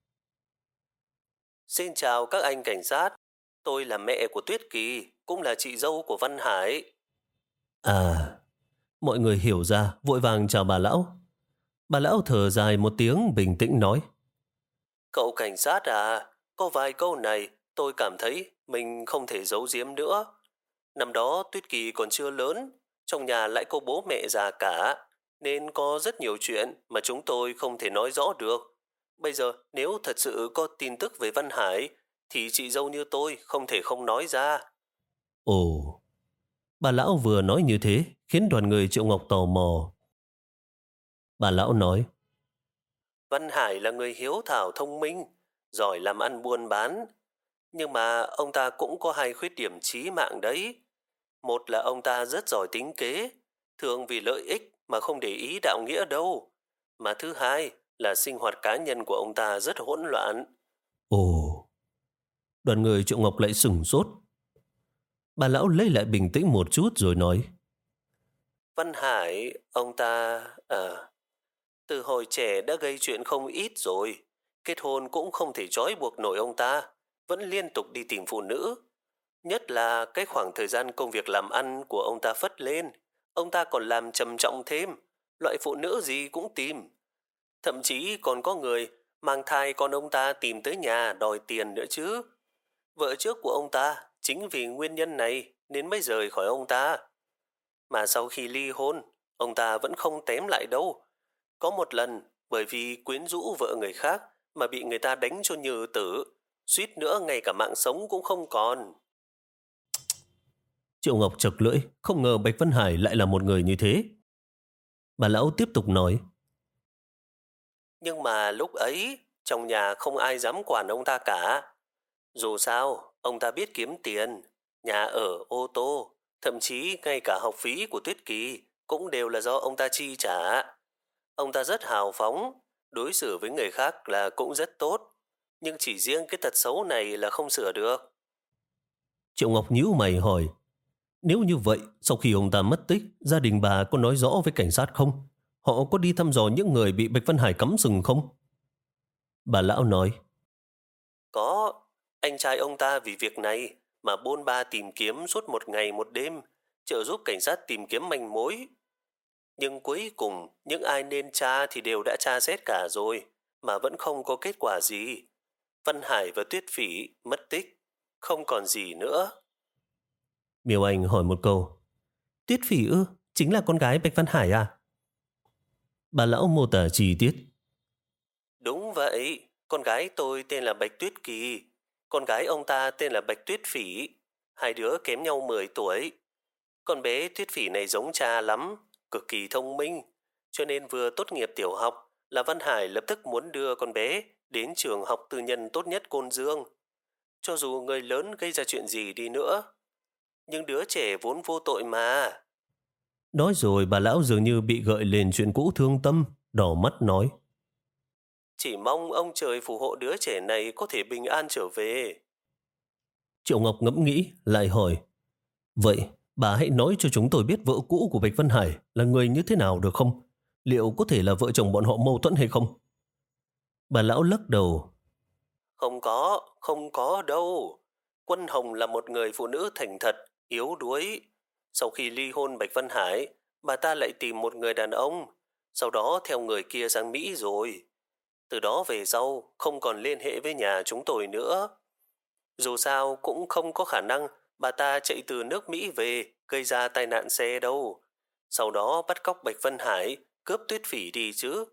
Xin chào các anh cảnh sát, tôi là mẹ của Tuyết Kỳ, cũng là chị dâu của Văn Hải. À, mọi người hiểu ra, vội vàng chào bà lão. Bà lão thở dài một tiếng bình tĩnh nói. Cậu cảnh sát à, có vài câu này tôi cảm thấy mình không thể giấu giếm nữa. Năm đó Tuyết Kỳ còn chưa lớn, trong nhà lại có bố mẹ già cả, nên có rất nhiều chuyện mà chúng tôi không thể nói rõ được. Bây giờ nếu thật sự có tin tức về Văn Hải, thì chị dâu như tôi không thể không nói ra. Ồ, bà lão vừa nói như thế khiến đoàn người Triệu Ngọc tò mò. Bà lão nói, Văn Hải là người hiếu thảo thông minh, giỏi làm ăn buôn bán. Nhưng mà ông ta cũng có hai khuyết điểm chí mạng đấy. Một là ông ta rất giỏi tính kế, thường vì lợi ích mà không để ý đạo nghĩa đâu. Mà thứ hai là sinh hoạt cá nhân của ông ta rất hỗn loạn. Ồ, đoàn người Triệu Ngọc lại sửng sốt. Bà lão lấy lại bình tĩnh một chút rồi nói, Văn Hải, ông ta... À, từ hồi trẻ đã gây chuyện không ít rồi. Kết hôn cũng không thể trói buộc nổi ông ta, vẫn liên tục đi tìm phụ nữ. Nhất là cái khoảng thời gian công việc làm ăn của ông ta phất lên, ông ta còn làm trầm trọng thêm, loại phụ nữ gì cũng tìm. Thậm chí còn có người mang thai con ông ta tìm tới nhà đòi tiền nữa chứ. Vợ trước của ông ta chính vì nguyên nhân này nên mới rời khỏi ông ta. Mà sau khi ly hôn, ông ta vẫn không tém lại đâu. Có một lần bởi vì quyến rũ vợ người khác mà bị người ta đánh cho như tử, suýt nữa ngay cả mạng sống cũng không còn. Triệu Ngọc chật lưỡi, không ngờ Bạch Văn Hải lại là một người như thế. Bà lão tiếp tục nói, nhưng mà lúc ấy trong nhà không ai dám quản ông ta cả. Dù sao ông ta biết kiếm tiền, nhà ở, ô tô, thậm chí ngay cả học phí của Tuyết Kỳ cũng đều là do ông ta chi trả. Ông ta rất hào phóng, đối xử với người khác là cũng rất tốt, nhưng chỉ riêng cái tật xấu này là không sửa được. Triệu Ngọc nhíu mày hỏi, nếu như vậy, sau khi ông ta mất tích, gia đình bà có nói rõ với cảnh sát không? Họ có đi thăm dò những người bị Bạch Văn Hải cắm sừng không? Bà lão nói, có, anh trai ông ta vì việc này mà bôn ba tìm kiếm suốt một ngày một đêm, trợ giúp cảnh sát tìm kiếm manh mối. Nhưng cuối cùng, những ai nên tra thì đều đã tra xét cả rồi, mà vẫn không có kết quả gì. Văn Hải và Tuyết Phỉ mất tích, không còn gì nữa. Miêu Anh hỏi một câu, Tuyết Phỉ ư, chính là con gái Bạch Văn Hải à? Bà lão mô tả chi tiết. Đúng vậy, con gái tôi tên là Bạch Tuyết Kỳ, con gái ông ta tên là Bạch Tuyết Phỉ, hai đứa kém nhau mười tuổi. Con bé Tuyết Phỉ này giống cha lắm, cực kỳ thông minh, cho nên vừa tốt nghiệp tiểu học là Văn Hải lập tức muốn đưa con bé đến trường học tư nhân tốt nhất Côn Dương. Cho dù người lớn gây ra chuyện gì đi nữa, nhưng đứa trẻ vốn vô tội mà. Nói rồi bà lão dường như bị gợi lên chuyện cũ thương tâm, đỏ mắt nói, chỉ mong ông trời phù hộ đứa trẻ này có thể bình an trở về. Triệu Ngọc ngẫm nghĩ, lại hỏi, vậy bà hãy nói cho chúng tôi biết vợ cũ của Bạch Văn Hải là người như thế nào được không? Liệu có thể là vợ chồng bọn họ mâu thuẫn hay không? Bà lão lắc đầu, không có, không có đâu. Quân Hồng là một người phụ nữ thành thật, yếu đuối. Sau khi ly hôn Bạch Văn Hải, bà ta lại tìm một người đàn ông, sau đó theo người kia sang Mỹ rồi. Từ đó về sau, không còn liên hệ với nhà chúng tôi nữa. Dù sao cũng không có khả năng bà ta chạy từ nước Mỹ về gây ra tai nạn xe đâu. Sau đó bắt cóc Bạch Văn Hải, cướp Tuyết Phỉ đi chứ.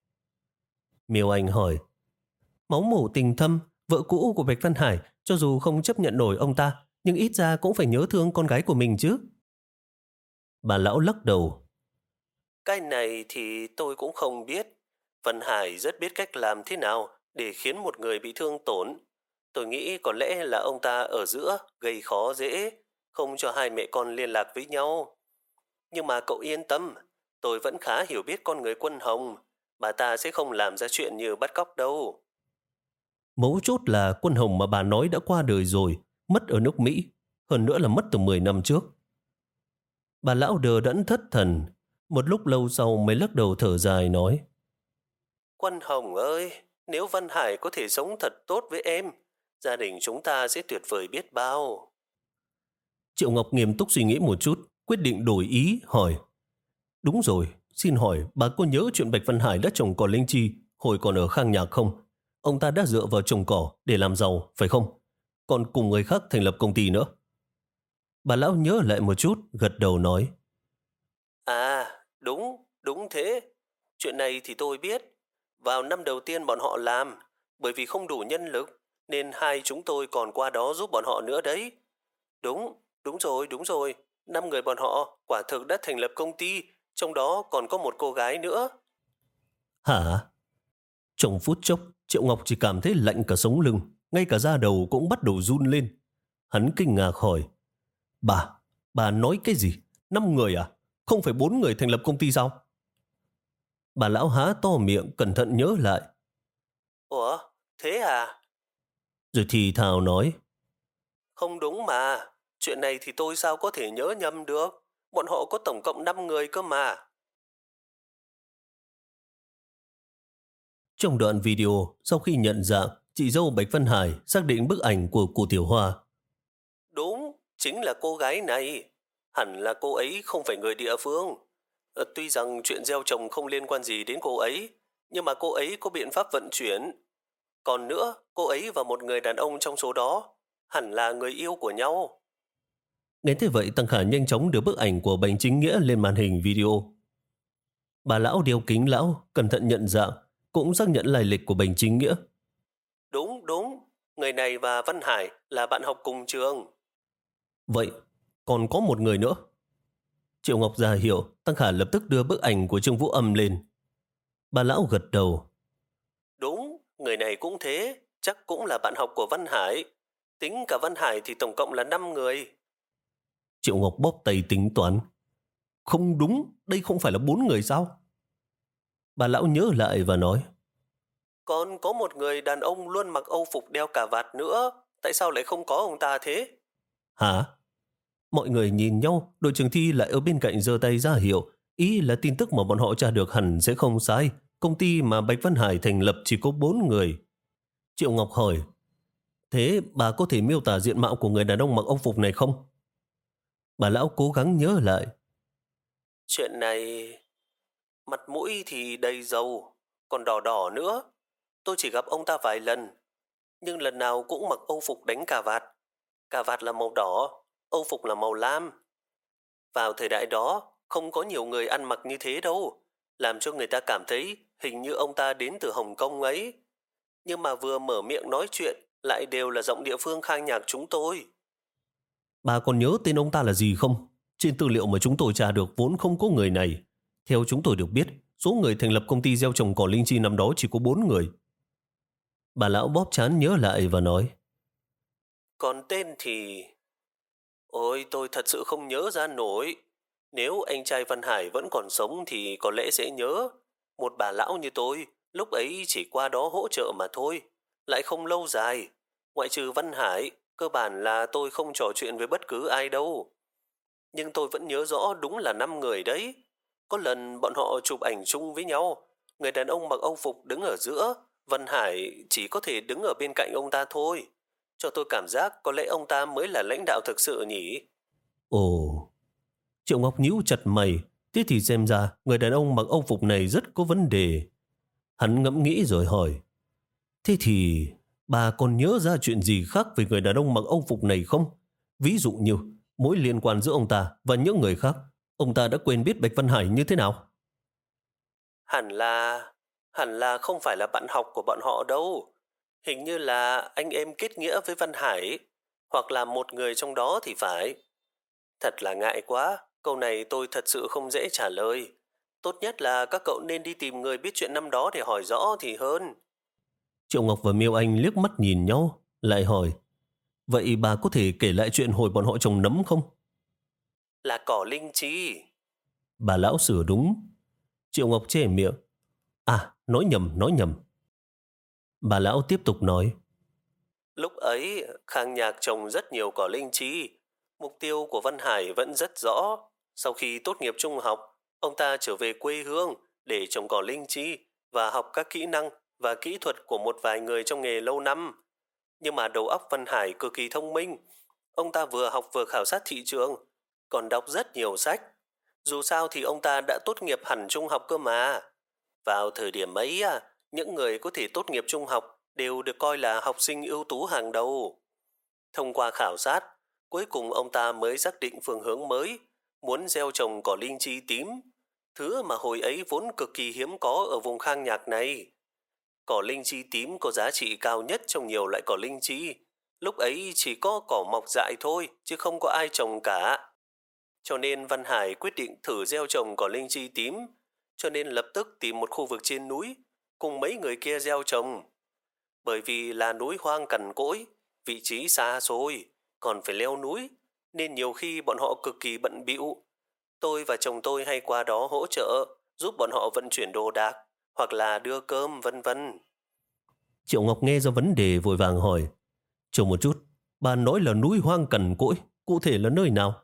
Miêu Anh hỏi, máu mủ tình thâm, vợ cũ của Bạch Văn Hải cho dù không chấp nhận nổi ông ta, nhưng ít ra cũng phải nhớ thương con gái của mình chứ. Bà lão lắc đầu, cái này thì tôi cũng không biết. Văn Hải rất biết cách làm thế nào để khiến một người bị thương tổn. Tôi nghĩ có lẽ là ông ta ở giữa gây khó dễ, không cho hai mẹ con liên lạc với nhau. Nhưng mà cậu yên tâm, tôi vẫn khá hiểu biết con người Quân Hồng. Bà ta sẽ không làm ra chuyện như bắt cóc đâu. Mấu chốt là Quân Hồng mà bà nói đã qua đời rồi, mất ở nước Mỹ, hơn nữa là mất từ mười năm trước. Bà lão đờ đẫn thất thần, một lúc lâu sau mới lắc đầu thở dài nói: Quân Hồng ơi, nếu Văn Hải có thể sống thật tốt với em, gia đình chúng ta sẽ tuyệt vời biết bao. Triệu Ngọc nghiêm túc suy nghĩ một chút, quyết định đổi ý, hỏi: Đúng rồi, xin hỏi bà có nhớ chuyện Bạch Văn Hải đã trồng cỏ linh chi hồi còn ở Khang Nhạc không? Ông ta đã dựa vào trồng cỏ để làm giàu, phải không? Còn cùng người khác thành lập công ty nữa. Bà lão nhớ lại một chút, gật đầu nói: À, đúng, đúng thế. Chuyện này thì tôi biết. Vào năm đầu tiên bọn họ làm, bởi vì không đủ nhân lực, nên hai chúng tôi còn qua đó giúp bọn họ nữa đấy. Đúng, đúng rồi, đúng rồi. Năm người bọn họ quả thực đã thành lập công ty, trong đó còn có một cô gái nữa. Hả? Trong phút chốc, Triệu Ngọc chỉ cảm thấy lạnh cả sống lưng, ngay cả da đầu cũng bắt đầu run lên. Hắn kinh ngạc hỏi: Bà, bà nói cái gì? Năm người à? Không phải bốn người thành lập công ty sao? Bà lão há to miệng cẩn thận nhớ lại. Ủa, thế à? Rồi thì thào nói: Không đúng mà, chuyện này thì tôi sao có thể nhớ nhầm được? Bọn họ có tổng cộng năm người cơ mà. Trong đoạn video, sau khi nhận dạng, chị dâu Bạch Văn Hải xác định bức ảnh của cụ Tiểu Hoa. Đúng, chính là cô gái này. Hẳn là cô ấy không phải người địa phương. Ờ, tuy rằng chuyện gieo trồng không liên quan gì đến cô ấy, nhưng mà cô ấy có biện pháp vận chuyển. Còn nữa, cô ấy và một người đàn ông trong số đó hẳn là người yêu của nhau. Đến thế vậy, Tăng Khả nhanh chóng đưa bức ảnh của Bành Chính Nghĩa lên màn hình video. Bà lão đeo kính lão, cẩn thận nhận dạng, cũng xác nhận lai lịch của Bành Chính Nghĩa. Đúng, đúng. Người này và Văn Hải là bạn học cùng trường. Vậy, còn có một người nữa. Triệu Ngọc ra hiệu, Tăng Khả lập tức đưa bức ảnh của Trương Vũ Âm lên. Bà lão gật đầu. Đúng, người này cũng thế, chắc cũng là bạn học của Văn Hải. Tính cả Văn Hải thì tổng cộng là năm người. Triệu Ngọc bóp tay tính toán. Không đúng, đây không phải là bốn người sao? Bà lão nhớ lại và nói: Còn có một người đàn ông luôn mặc âu phục đeo cà vạt nữa, tại sao lại không có ông ta thế? Hả? Mọi người nhìn nhau, đội trưởng thi lại ở bên cạnh giơ tay ra hiệu, ý là tin tức mà bọn họ tra được hẳn sẽ không sai. Công ty mà Bạch Văn Hải thành lập chỉ có bốn người. Triệu Ngọc hỏi: Thế bà có thể miêu tả diện mạo của người đàn ông mặc âu phục này không? Bà lão cố gắng nhớ lại. Chuyện này... Mặt mũi thì đầy dầu, còn đỏ đỏ nữa. Tôi chỉ gặp ông ta vài lần, nhưng lần nào cũng mặc âu phục đánh cà vạt. Cà vạt là màu đỏ, âu phục là màu lam. Vào thời đại đó, không có nhiều người ăn mặc như thế đâu, làm cho người ta cảm thấy hình như ông ta đến từ Hồng Kông ấy. Nhưng mà vừa mở miệng nói chuyện, lại đều là giọng địa phương Khang Nhạc chúng tôi. Bà còn nhớ tên ông ta là gì không? Trên tư liệu mà chúng tôi tra được vốn không có người này. Theo chúng tôi được biết, số người thành lập công ty gieo trồng cỏ linh chi năm đó chỉ có bốn người. Bà lão bóp trán nhớ lại và nói: Còn tên thì... Ôi, tôi thật sự không nhớ ra nổi. Nếu anh trai Văn Hải vẫn còn sống thì có lẽ sẽ nhớ. Một bà lão như tôi, lúc ấy chỉ qua đó hỗ trợ mà thôi. Lại không lâu dài. Ngoại trừ Văn Hải, cơ bản là tôi không trò chuyện với bất cứ ai đâu. Nhưng tôi vẫn nhớ rõ đúng là năm người đấy. Có lần bọn họ chụp ảnh chung với nhau. Người đàn ông mặc âu phục đứng ở giữa. Văn Hải chỉ có thể đứng ở bên cạnh ông ta thôi. Cho tôi cảm giác có lẽ ông ta mới là lãnh đạo thực sự nhỉ. Ồ, Triệu Ngọc nhíu chặt mày. Thế thì xem ra người đàn ông mặc âu phục này rất có vấn đề. Hắn ngẫm nghĩ rồi hỏi: Thế thì bà còn nhớ ra chuyện gì khác về người đàn ông mặc âu phục này không? Ví dụ như mối liên quan giữa ông ta và những người khác. Ông ta đã quen biết Bạch Văn Hải như thế nào? Hẳn là... Hẳn là không phải là bạn học của bọn họ đâu. Hình như là anh em kết nghĩa với Văn Hải, hoặc là một người trong đó thì phải. Thật là ngại quá, câu này tôi thật sự không dễ trả lời. Tốt nhất là các cậu nên đi tìm người biết chuyện năm đó để hỏi rõ thì hơn. Triệu Ngọc và Miêu Anh liếc mắt nhìn nhau, lại hỏi, vậy bà có thể kể lại chuyện hồi bọn họ trồng nấm không? Là cỏ linh chi. Bà lão sửa đúng. Triệu Ngọc chê miệng. À, nói nhầm, nói nhầm. Bà lão tiếp tục nói. Lúc ấy, Khang Nhạc trồng rất nhiều cỏ linh chi. Mục tiêu của Văn Hải vẫn rất rõ. Sau khi tốt nghiệp trung học, ông ta trở về quê hương để trồng cỏ linh chi và học các kỹ năng và kỹ thuật của một vài người trong nghề lâu năm. Nhưng mà đầu óc Văn Hải cực kỳ thông minh. Ông ta vừa học vừa khảo sát thị trường, còn đọc rất nhiều sách. Dù sao thì ông ta đã tốt nghiệp hẳn trung học cơ mà. Vào thời điểm ấy, à, những người có thể tốt nghiệp trung học đều được coi là học sinh ưu tú hàng đầu. Thông qua khảo sát, cuối cùng ông ta mới xác định phương hướng mới, muốn gieo trồng cỏ linh chi tím, thứ mà hồi ấy vốn cực kỳ hiếm có ở vùng Khang Nhạc này. Cỏ linh chi tím có giá trị cao nhất trong nhiều loại cỏ linh chi. Lúc ấy chỉ có cỏ mọc dại thôi, chứ không có ai trồng cả. Cho nên Văn Hải quyết định thử gieo trồng cỏ linh chi tím, cho nên lập tức tìm một khu vực trên núi, cùng mấy người kia gieo trồng. Bởi vì là núi hoang cằn cỗi, vị trí xa xôi, còn phải leo núi, nên nhiều khi bọn họ cực kỳ bận bịu. Tôi và chồng tôi hay qua đó hỗ trợ, giúp bọn họ vận chuyển đồ đạc, hoặc là đưa cơm vân vân. Triệu Ngọc nghe ra vấn đề vội vàng hỏi, chờ một chút, bà nói là núi hoang cằn cỗi, cụ thể là nơi nào?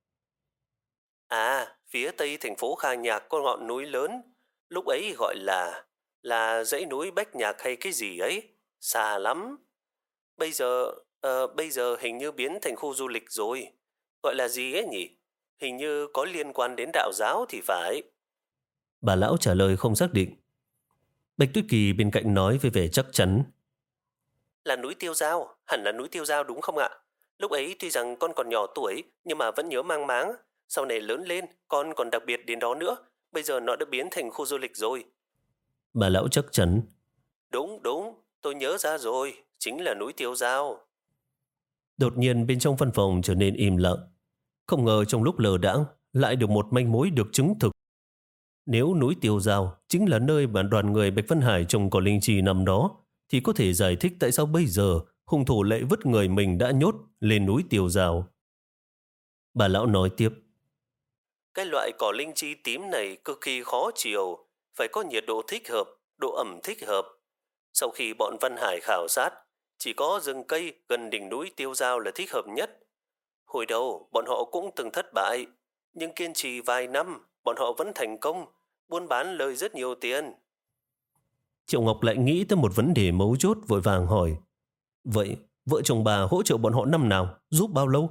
À, phía tây thành phố Khang Nhạc có ngọn núi lớn, lúc ấy gọi là là dãy núi Bách Nhạc hay cái gì ấy, xa lắm. Bây giờ, uh, bây giờ hình như biến thành khu du lịch rồi, gọi là gì ấy nhỉ? Hình như có liên quan đến đạo giáo thì phải. Bà lão trả lời không xác định. Bạch Tuyết Kỳ bên cạnh nói với vẻ chắc chắn. Là núi Tiêu Dao, hẳn là núi Tiêu Dao đúng không ạ? Lúc ấy tuy rằng con còn nhỏ tuổi, nhưng mà vẫn nhớ mang máng. Sau này lớn lên, con còn đặc biệt đến đó nữa. Bây giờ nó đã biến thành khu du lịch rồi. Bà lão chắc chắn. Đúng, đúng, tôi nhớ ra rồi, chính là núi Tiêu Dao. Đột nhiên bên trong văn phòng trở nên im lặng. Không ngờ trong lúc lờ đãng lại được một manh mối được chứng thực. Nếu núi Tiêu Dao chính là nơi mà đoàn người Bạch Văn Hải trồng cỏ linh chi năm đó, thì có thể giải thích tại sao bây giờ hung thủ lại vứt người mình đã nhốt lên núi Tiêu Dao. Bà lão nói tiếp. Cái loại cỏ linh chi tím này cực kỳ khó chiều, phải có nhiệt độ thích hợp, độ ẩm thích hợp. Sau khi bọn Văn Hải khảo sát, chỉ có rừng cây gần đỉnh núi Tiêu Dao là thích hợp nhất. Hồi đầu, bọn họ cũng từng thất bại, nhưng kiên trì vài năm, bọn họ vẫn thành công, buôn bán lời rất nhiều tiền. Triệu Ngọc lại nghĩ tới một vấn đề mấu chốt vội vàng hỏi. Vậy, vợ chồng bà hỗ trợ bọn họ năm nào, giúp bao lâu?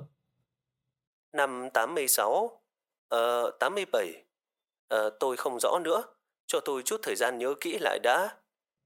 Năm tám mươi sáu, ờ, tám mươi bảy, ờ, tôi không rõ nữa, cho tôi chút thời gian nhớ kỹ lại đã.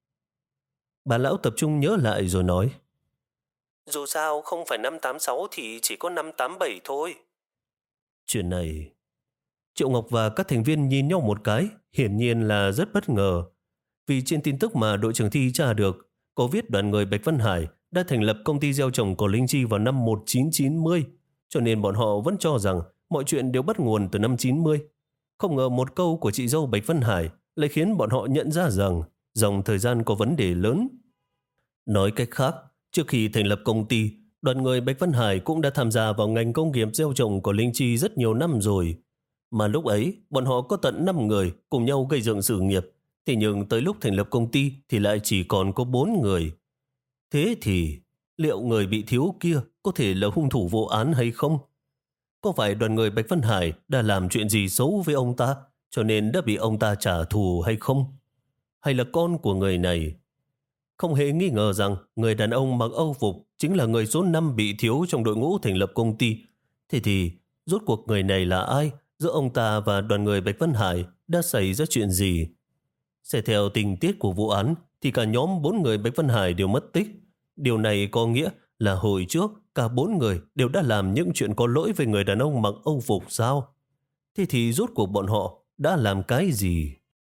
Bà lão tập trung nhớ lại rồi nói. Dù sao không phải năm tám sáu thì chỉ có năm tám bảy thôi. Chuyện này... Triệu Ngọc và các thành viên nhìn nhau một cái, hiển nhiên là rất bất ngờ. Vì trên tin tức mà đội trưởng Thi tra được, có viết đoàn người Bạch Văn Hải đã thành lập công ty gieo trồng cỏ linh chi vào năm một nghìn chín trăm chín mươi, cho nên bọn họ vẫn cho rằng mọi chuyện đều bắt nguồn từ năm chín mươi. Không ngờ một câu của chị dâu Bạch Văn Hải lại khiến bọn họ nhận ra rằng dòng thời gian có vấn đề lớn. Nói cách khác, trước khi thành lập công ty, đoàn người Bạch Văn Hải cũng đã tham gia vào ngành công nghiệp gieo trồng cỏ linh chi rất nhiều năm rồi. Mà lúc ấy, bọn họ có tận năm người cùng nhau gây dựng sự nghiệp. Thế nhưng tới lúc thành lập công ty thì lại chỉ còn có bốn người. Thế thì, liệu người bị thiếu kia có thể là hung thủ vô án hay không? Có phải đoàn người Bạch Văn Hải đã làm chuyện gì xấu với ông ta, cho nên đã bị ông ta trả thù hay không? Hay là con của người này? Không hề nghi ngờ rằng người đàn ông mặc âu phục chính là người số năm bị thiếu trong đội ngũ thành lập công ty. Thế thì, rốt cuộc người này là ai? Giữa ông ta và đoàn người Bạch Văn Hải đã xảy ra chuyện gì? Sẽ theo tình tiết của vụ án thì cả nhóm bốn người Bạch Văn Hải đều mất tích. Điều này có nghĩa là hồi trước cả bốn người đều đã làm những chuyện có lỗi với người đàn ông mặc âu phục sao? Thế thì rốt cuộc bọn họ đã làm cái gì?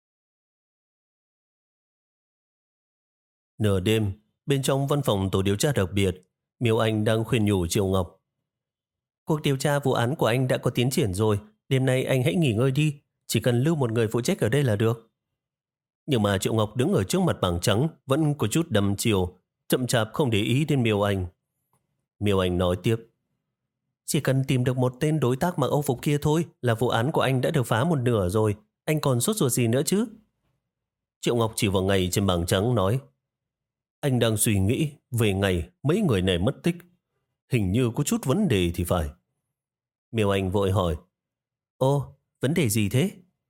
Nửa đêm, bên trong văn phòng tổ điều tra đặc biệt, Miêu Anh đang khuyên nhủ Triệu Ngọc. Cuộc điều tra vụ án của anh đã có tiến triển rồi, đêm nay anh hãy nghỉ ngơi đi. Chỉ cần lưu một người phụ trách ở đây là được. Nhưng mà Triệu Ngọc đứng ở trước mặt bảng trắng vẫn có chút đăm chiêu, chậm chạp không để ý đến Miêu Anh. Miêu Anh nói tiếp. Chỉ cần tìm được một tên đối tác mặc Âu phục kia thôi là vụ án của anh đã được phá một nửa rồi. Anh còn sốt ruột gì nữa chứ? Triệu Ngọc chỉ vào ngày trên bảng trắng nói. Anh đang suy nghĩ về ngày mấy người này mất tích. Hình như có chút vấn đề thì phải. Miêu Anh vội hỏi. Ồ, vấn đề gì thế?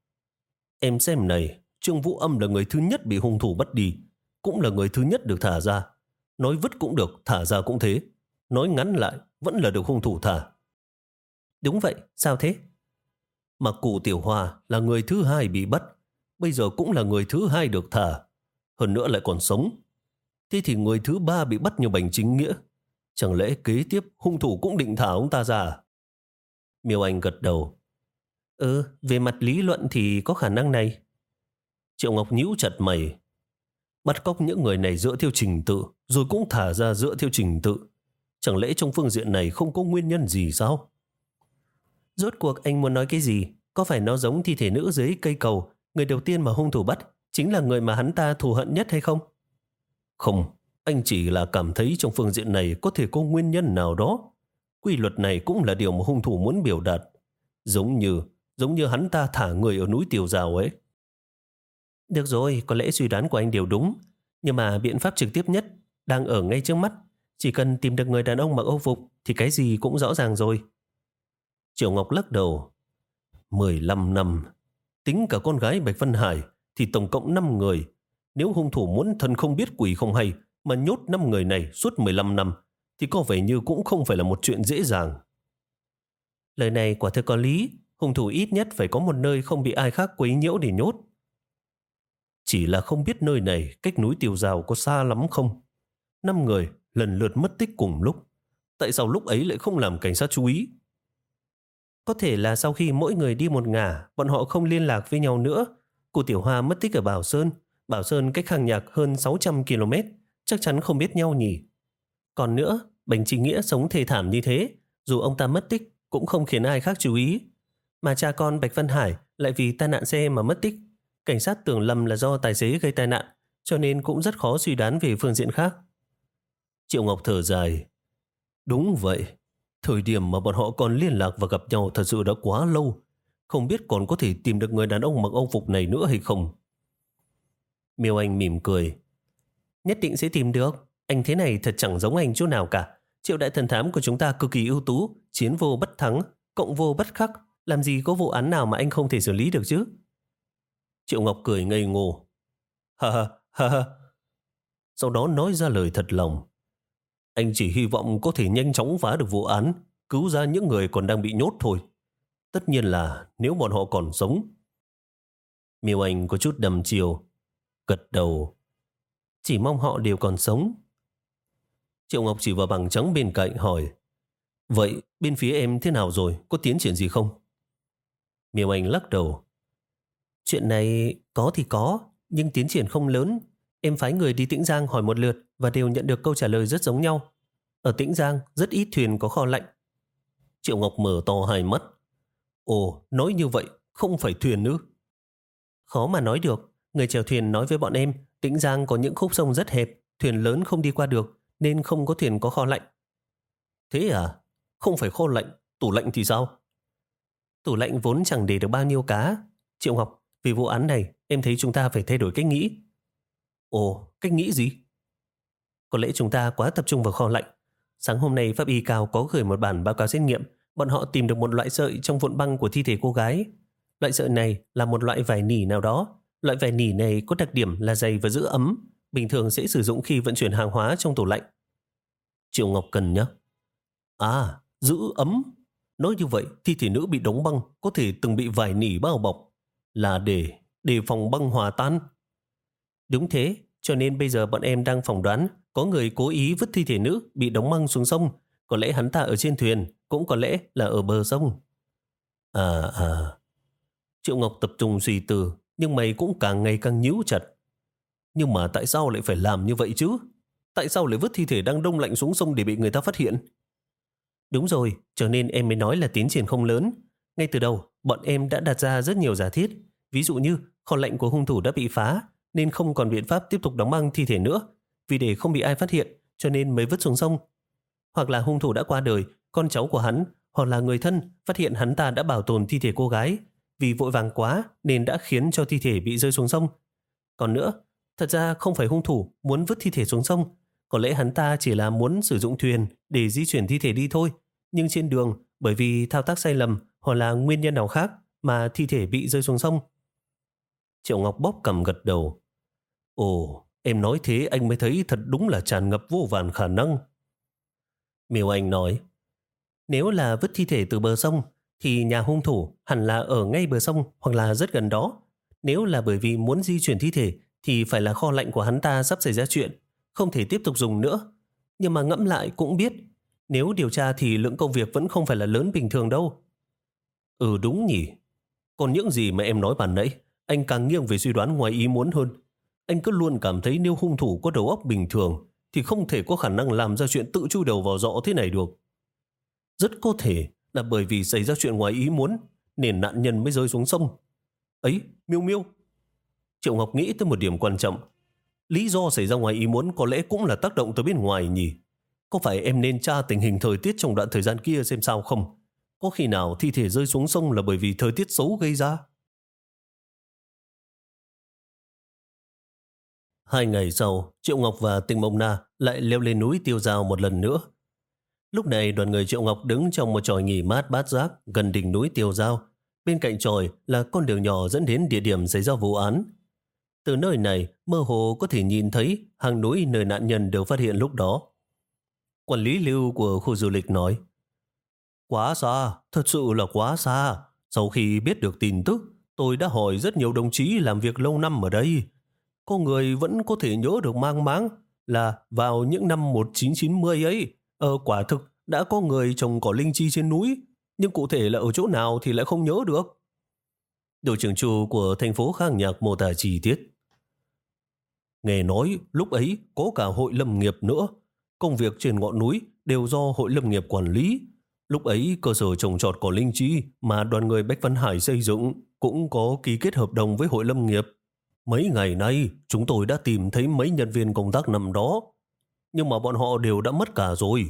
Em xem này, Trương Vũ Âm là người thứ nhất bị hung thủ bắt đi, cũng là người thứ nhất được thả ra. Nói vứt cũng được, thả ra cũng thế. Nói ngắn lại, vẫn là được hung thủ thả. Đúng vậy, sao thế? Mà cụ Tiểu Hoa là người thứ hai bị bắt, bây giờ cũng là người thứ hai được thả. Hơn nữa lại còn sống. Thế thì người thứ ba bị bắt như Bành Chính Nghĩa. Chẳng lẽ kế tiếp hung thủ cũng định thả ông ta ra à? Miêu Anh gật đầu. Ừ, về mặt lý luận thì có khả năng này. Triệu Ngọc nhíu chặt mày. Bắt cóc những người này dựa theo trình tự, rồi cũng thả ra dựa theo trình tự. Chẳng lẽ trong phương diện này không có nguyên nhân gì sao? Rốt cuộc anh muốn nói cái gì? Có phải nó giống thi thể nữ dưới cây cầu, người đầu tiên mà hung thủ bắt chính là người mà hắn ta thù hận nhất hay không? Không, anh chỉ là cảm thấy trong phương diện này có thể có nguyên nhân nào đó. Quy luật này cũng là điều mà hung thủ muốn biểu đạt. Giống như, giống như hắn ta thả người ở núi Tiểu Rào ấy. Được rồi, có lẽ suy đoán của anh đều đúng. Nhưng mà biện pháp trực tiếp nhất đang ở ngay trước mắt. Chỉ cần tìm được người đàn ông mặc Âu phục thì cái gì cũng rõ ràng rồi. Triệu Ngọc lắc đầu. mười lăm năm. Tính cả con gái Bạch Vân Hải thì tổng cộng năm người. Nếu hung thủ muốn thần không biết quỷ không hay mà nhốt năm người này suốt mười lăm năm thì có vẻ như cũng không phải là một chuyện dễ dàng. Lời này quả thực có lý. Hung thủ ít nhất phải có một nơi không bị ai khác quấy nhiễu để nhốt. Chỉ là không biết nơi này cách núi Tiểu Rào có xa lắm không? Năm người lần lượt mất tích cùng lúc. Tại sao lúc ấy lại không làm cảnh sát chú ý? Có thể là sau khi mỗi người đi một ngả, bọn họ không liên lạc với nhau nữa. Cô Tiểu Hoa mất tích ở Bảo Sơn. Bảo Sơn cách Khang Nhạc hơn sáu trăm ki lô mét. Chắc chắn không biết nhau nhỉ. Còn nữa, Bành Chính Nghĩa sống thê thảm như thế. Dù ông ta mất tích cũng không khiến ai khác chú ý. Mà cha con Bạch Vân Hải lại vì tai nạn xe mà mất tích. Cảnh sát tưởng lầm là do tài xế gây tai nạn, cho nên cũng rất khó suy đoán về phương diện khác. Triệu Ngọc thở dài. Đúng vậy. Thời điểm mà bọn họ còn liên lạc và gặp nhau thật sự đã quá lâu. Không biết còn có thể tìm được người đàn ông mặc Âu phục này nữa hay không. Miêu Anh mỉm cười. Nhất định sẽ tìm được. Anh thế này thật chẳng giống anh chút nào cả. Triệu đại thần thám của chúng ta cực kỳ ưu tú, chiến vô bất thắng, cộng vô bất khắc. Làm gì có vụ án nào mà anh không thể xử lý được chứ? Triệu Ngọc cười ngây ngô. Ha ha ha ha. Sau đó nói ra lời thật lòng. Anh chỉ hy vọng có thể nhanh chóng phá được vụ án, cứu ra những người còn đang bị nhốt thôi. Tất nhiên là nếu bọn họ còn sống. Miêu Anh có chút đăm chiêu, gật đầu. Chỉ mong họ đều còn sống. Triệu Ngọc chỉ vào bằng trắng bên cạnh hỏi. Vậy bên phía em thế nào rồi? Có tiến triển gì không? Miêu Anh lắc đầu. Chuyện này có thì có, nhưng tiến triển không lớn. Em phái người đi Tĩnh Giang hỏi một lượt và đều nhận được câu trả lời rất giống nhau. Ở Tĩnh Giang rất ít thuyền có kho lạnh. Triệu Ngọc mở to hai mắt. Ồ, nói như vậy, không phải thuyền nữa. Khó mà nói được. Người chèo thuyền nói với bọn em, Tĩnh Giang có những khúc sông rất hẹp, thuyền lớn không đi qua được, nên không có thuyền có kho lạnh. Thế à? Không phải kho lạnh, tủ lạnh thì sao? Tủ lạnh vốn chẳng để được bao nhiêu cá. Triệu Ngọc, vì vụ án này, em thấy chúng ta phải thay đổi cách nghĩ. Ồ, cách nghĩ gì? Có lẽ chúng ta quá tập trung vào kho lạnh. Sáng hôm nay pháp y cao có gửi một bản báo cáo xét nghiệm. Bọn họ tìm được một loại sợi trong vụn băng của thi thể cô gái. Loại sợi này là một loại vải nỉ nào đó. Loại vải nỉ này có đặc điểm là dày và giữ ấm. Bình thường sẽ sử dụng khi vận chuyển hàng hóa trong tủ lạnh. Triệu Ngọc cân nhắc. À, giữ ấm. Nói như vậy, thi thể nữ bị đóng băng có thể từng bị vải nỉ bao bọc. Là để đề phòng băng hòa tan. Đúng thế, cho nên bây giờ bọn em đang phỏng đoán có người cố ý vứt thi thể nữ bị đóng băng xuống sông. Có lẽ hắn ta ở trên thuyền, cũng có lẽ là ở bờ sông. À à. Triệu Ngọc tập trung suy tư, nhưng mày cũng càng ngày càng nhíu chặt. Nhưng mà tại sao lại phải làm như vậy chứ? Tại sao lại vứt thi thể đang đông lạnh xuống sông để bị người ta phát hiện? Đúng rồi, cho nên em mới nói là tiến triển không lớn. Ngay từ đầu, bọn em đã đặt ra rất nhiều giả thiết. Ví dụ như kho lạnh của hung thủ đã bị phá nên không còn biện pháp tiếp tục đóng băng thi thể nữa. Vì để không bị ai phát hiện cho nên mới vứt xuống sông. Hoặc là hung thủ đã qua đời, con cháu của hắn hoặc là người thân phát hiện hắn ta đã bảo tồn thi thể cô gái. Vì vội vàng quá nên đã khiến cho thi thể bị rơi xuống sông. Còn nữa, thật ra không phải hung thủ muốn vứt thi thể xuống sông. Có lẽ hắn ta chỉ là muốn sử dụng thuyền để di chuyển thi thể đi thôi. Nhưng trên đường, bởi vì thao tác sai lầm hoặc là nguyên nhân nào khác mà thi thể bị rơi xuống sông. Triệu Ngọc bóp cằm gật đầu. Ồ, em nói thế anh mới thấy thật đúng là tràn ngập vô vàn khả năng. Miêu Anh nói, nếu là vứt thi thể từ bờ sông thì nhà hung thủ hẳn là ở ngay bờ sông hoặc là rất gần đó. Nếu là bởi vì muốn di chuyển thi thể thì phải là kho lạnh của hắn ta sắp xảy ra chuyện, không thể tiếp tục dùng nữa. Nhưng mà ngẫm lại cũng biết, nếu điều tra thì lượng công việc vẫn không phải là lớn bình thường đâu. Ừ đúng nhỉ. Còn những gì mà em nói bàn nãy, anh càng nghiêng về suy đoán ngoài ý muốn hơn. Anh cứ luôn cảm thấy nếu hung thủ có đầu óc bình thường thì không thể có khả năng làm ra chuyện tự chui đầu vào giỏ thế này được. Rất có thể là bởi vì xảy ra chuyện ngoài ý muốn nên nạn nhân mới rơi xuống sông. Ấy, Miêu Miêu. Triệu Ngọc nghĩ tới một điểm quan trọng. Lý do xảy ra ngoài ý muốn có lẽ cũng là tác động từ bên ngoài nhỉ? Có phải em nên tra tình hình thời tiết trong đoạn thời gian kia xem sao không? Có khi nào thi thể rơi xuống sông là bởi vì thời tiết xấu gây ra? Hai ngày sau, Triệu Ngọc và Tinh Mộng Na lại leo lên núi Tiêu Dao một lần nữa. Lúc này đoàn người Triệu Ngọc đứng trong một chòi nghỉ mát bát giác gần đỉnh núi Tiêu Dao. Bên cạnh chòi là con đường nhỏ dẫn đến địa điểm xảy ra vụ án. Từ nơi này, mơ hồ có thể nhìn thấy hang núi nơi nạn nhân được phát hiện lúc đó. Quản lý Lưu của khu du lịch nói, quá xa, thật sự là quá xa. Sau khi biết được tin tức, tôi đã hỏi rất nhiều đồng chí làm việc lâu năm ở đây. Có người vẫn có thể nhớ được mang máng là vào những năm một nghìn chín trăm chín mươi ấy, ở quả thực đã có người trồng cỏ linh chi trên núi, nhưng cụ thể là ở chỗ nào thì lại không nhớ được. Đội trưởng Chu của thành phố Khang Nhạc mô tả chi tiết. Nghe nói lúc ấy có cả hội lâm nghiệp nữa. Công việc trên ngọn núi đều do hội lâm nghiệp quản lý. Lúc ấy cơ sở trồng trọt cỏ linh chi mà đoàn người Bách Văn Hải xây dựng cũng có ký kết hợp đồng với hội lâm nghiệp. Mấy ngày nay chúng tôi đã tìm thấy mấy nhân viên công tác nằm đó, nhưng mà bọn họ đều đã mất cả rồi.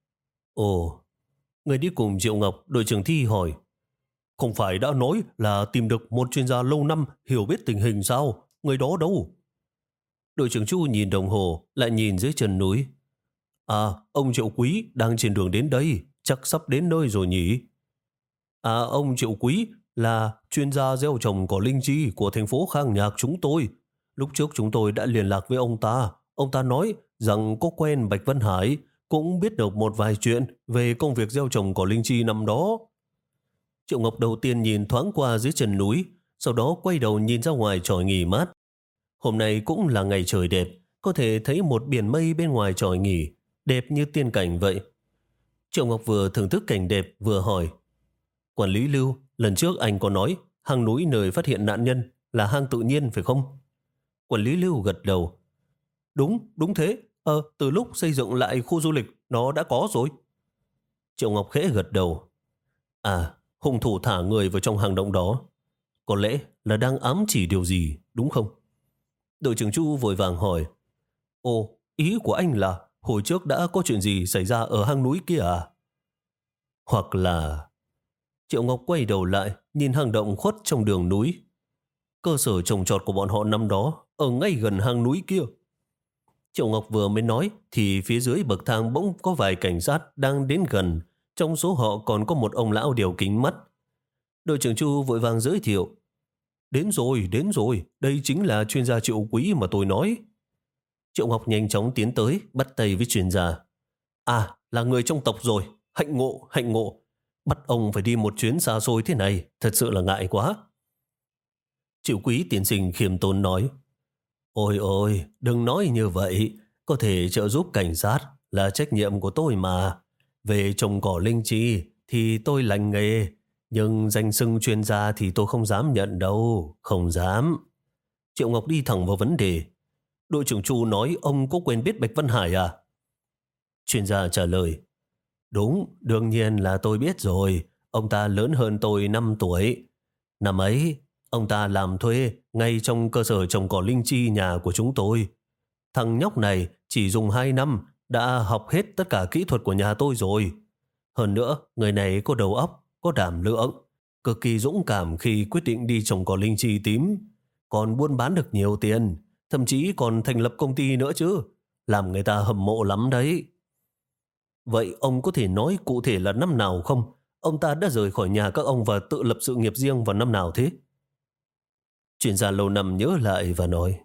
Ồ, người đi cùng Triệu Ngọc, đội trưởng Thi hỏi, không phải đã nói là tìm được một chuyên gia lâu năm hiểu biết tình hình sao? Người đó đâu? Đội trưởng Chu nhìn đồng hồ, lại nhìn dưới chân núi. À, ông Triệu Quý đang trên đường đến đây, chắc sắp đến nơi rồi nhỉ? À, ông Triệu Quý là chuyên gia gieo trồng cỏ linh chi của thành phố Khang Nhạc chúng tôi. Lúc trước chúng tôi đã liên lạc với ông ta. Ông ta nói rằng có quen Bạch Văn Hải, cũng biết được một vài chuyện về công việc gieo trồng cỏ linh chi năm đó. Triệu Ngọc đầu tiên nhìn thoáng qua dưới chân núi, sau đó quay đầu nhìn ra ngoài chòi nghỉ mát. Hôm nay cũng là ngày trời đẹp, có thể thấy một biển mây bên ngoài chòi nghỉ, đẹp như tiên cảnh vậy. Triệu Ngọc vừa thưởng thức cảnh đẹp vừa hỏi, quản lý Lưu, lần trước anh có nói hang núi nơi phát hiện nạn nhân là hang tự nhiên phải không? Quản lý Lưu gật đầu. Đúng, đúng thế. Ờ, từ lúc xây dựng lại khu du lịch nó đã có rồi. Triệu Ngọc khẽ gật đầu. À, hung thủ thả người vào trong hang động đó. Có lẽ là đang ám chỉ điều gì, đúng không? Đội trưởng Chu vội vàng hỏi. Ồ, ý của anh là hồi trước đã có chuyện gì xảy ra ở hang núi kia à? Hoặc là... Triệu Ngọc quay đầu lại, nhìn hang động khuất trong đường núi. Cơ sở trồng trọt của bọn họ năm đó ở ngay gần hang núi kia. Triệu Ngọc vừa mới nói thì phía dưới bậc thang bỗng có vài cảnh sát đang đến gần. Trong số họ còn có một ông lão đeo kính mắt. Đội trưởng Chu vội vàng giới thiệu. Đến rồi, đến rồi, đây chính là chuyên gia Triệu Quý mà tôi nói. Triệu Ngọc nhanh chóng tiến tới, bắt tay với chuyên gia. À, là người trong tộc rồi, hạnh ngộ, hạnh ngộ. Bắt ông phải đi một chuyến xa xôi thế này, thật sự là ngại quá. Triệu Quý tiên sinh khiêm tốn nói. Ôi ôi, đừng nói như vậy, có thể trợ giúp cảnh sát là trách nhiệm của tôi mà. Về trồng cỏ linh chi thì tôi lành nghề, nhưng danh xưng chuyên gia thì tôi không dám nhận đâu, không dám. Triệu Ngọc đi thẳng vào vấn đề. Đội trưởng Chu nói ông có quen biết Bạch Văn Hải à? Chuyên gia trả lời. Đúng, đương nhiên là tôi biết rồi. ông ta lớn hơn tôi năm tuổi. Năm ấy, ông ta làm thuê ngay trong cơ sở trồng cỏ linh chi nhà của chúng tôi. Thằng nhóc này chỉ dùng hai năm đã học hết tất cả kỹ thuật của nhà tôi rồi. Hơn nữa, người này có đầu óc, có đảm lượng, cực kỳ dũng cảm khi quyết định đi trồng cỏ linh chi tím, còn buôn bán được nhiều tiền, thậm chí còn thành lập công ty nữa chứ, làm người ta hâm mộ lắm đấy. Vậy ông có thể nói cụ thể là năm nào không? Ông ta đã rời khỏi nhà các ông và tự lập sự nghiệp riêng vào năm nào thế? Chuyên gia lâu năm nhớ lại và nói,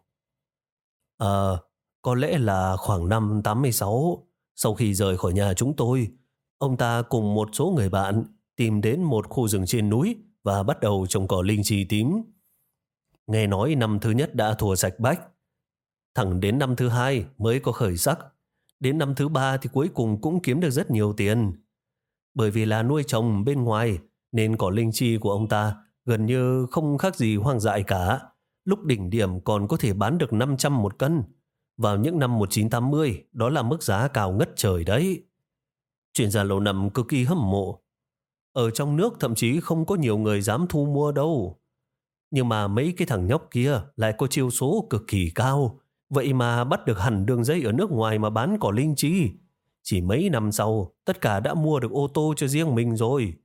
À, có lẽ là khoảng năm tám mươi sáu, sau khi rời khỏi nhà chúng tôi, ông ta cùng một số người bạn tìm đến một khu rừng trên núi và bắt đầu trồng cỏ linh chi tím. Nghe nói năm thứ nhất đã thua sạch bách, thẳng đến năm thứ hai mới có khởi sắc. Đến năm thứ ba thì cuối cùng cũng kiếm được rất nhiều tiền. Bởi vì là nuôi trồng bên ngoài nên cỏ linh chi của ông ta gần như không khác gì hoang dại cả. Lúc đỉnh điểm còn có thể bán được năm trăm một cân. Vào những năm một nghìn chín trăm tám mươi, đó là mức giá cao ngất trời đấy. Chuyên gia lâu năm cực kỳ hâm mộ. Ở trong nước thậm chí không có nhiều người dám thu mua đâu. Nhưng mà mấy cái thằng nhóc kia lại có chiêu số cực kỳ cao. Vậy mà bắt được hẳn đường dây ở nước ngoài mà bán cỏ linh chi. Chỉ mấy năm sau, tất cả đã mua được ô tô cho riêng mình rồi.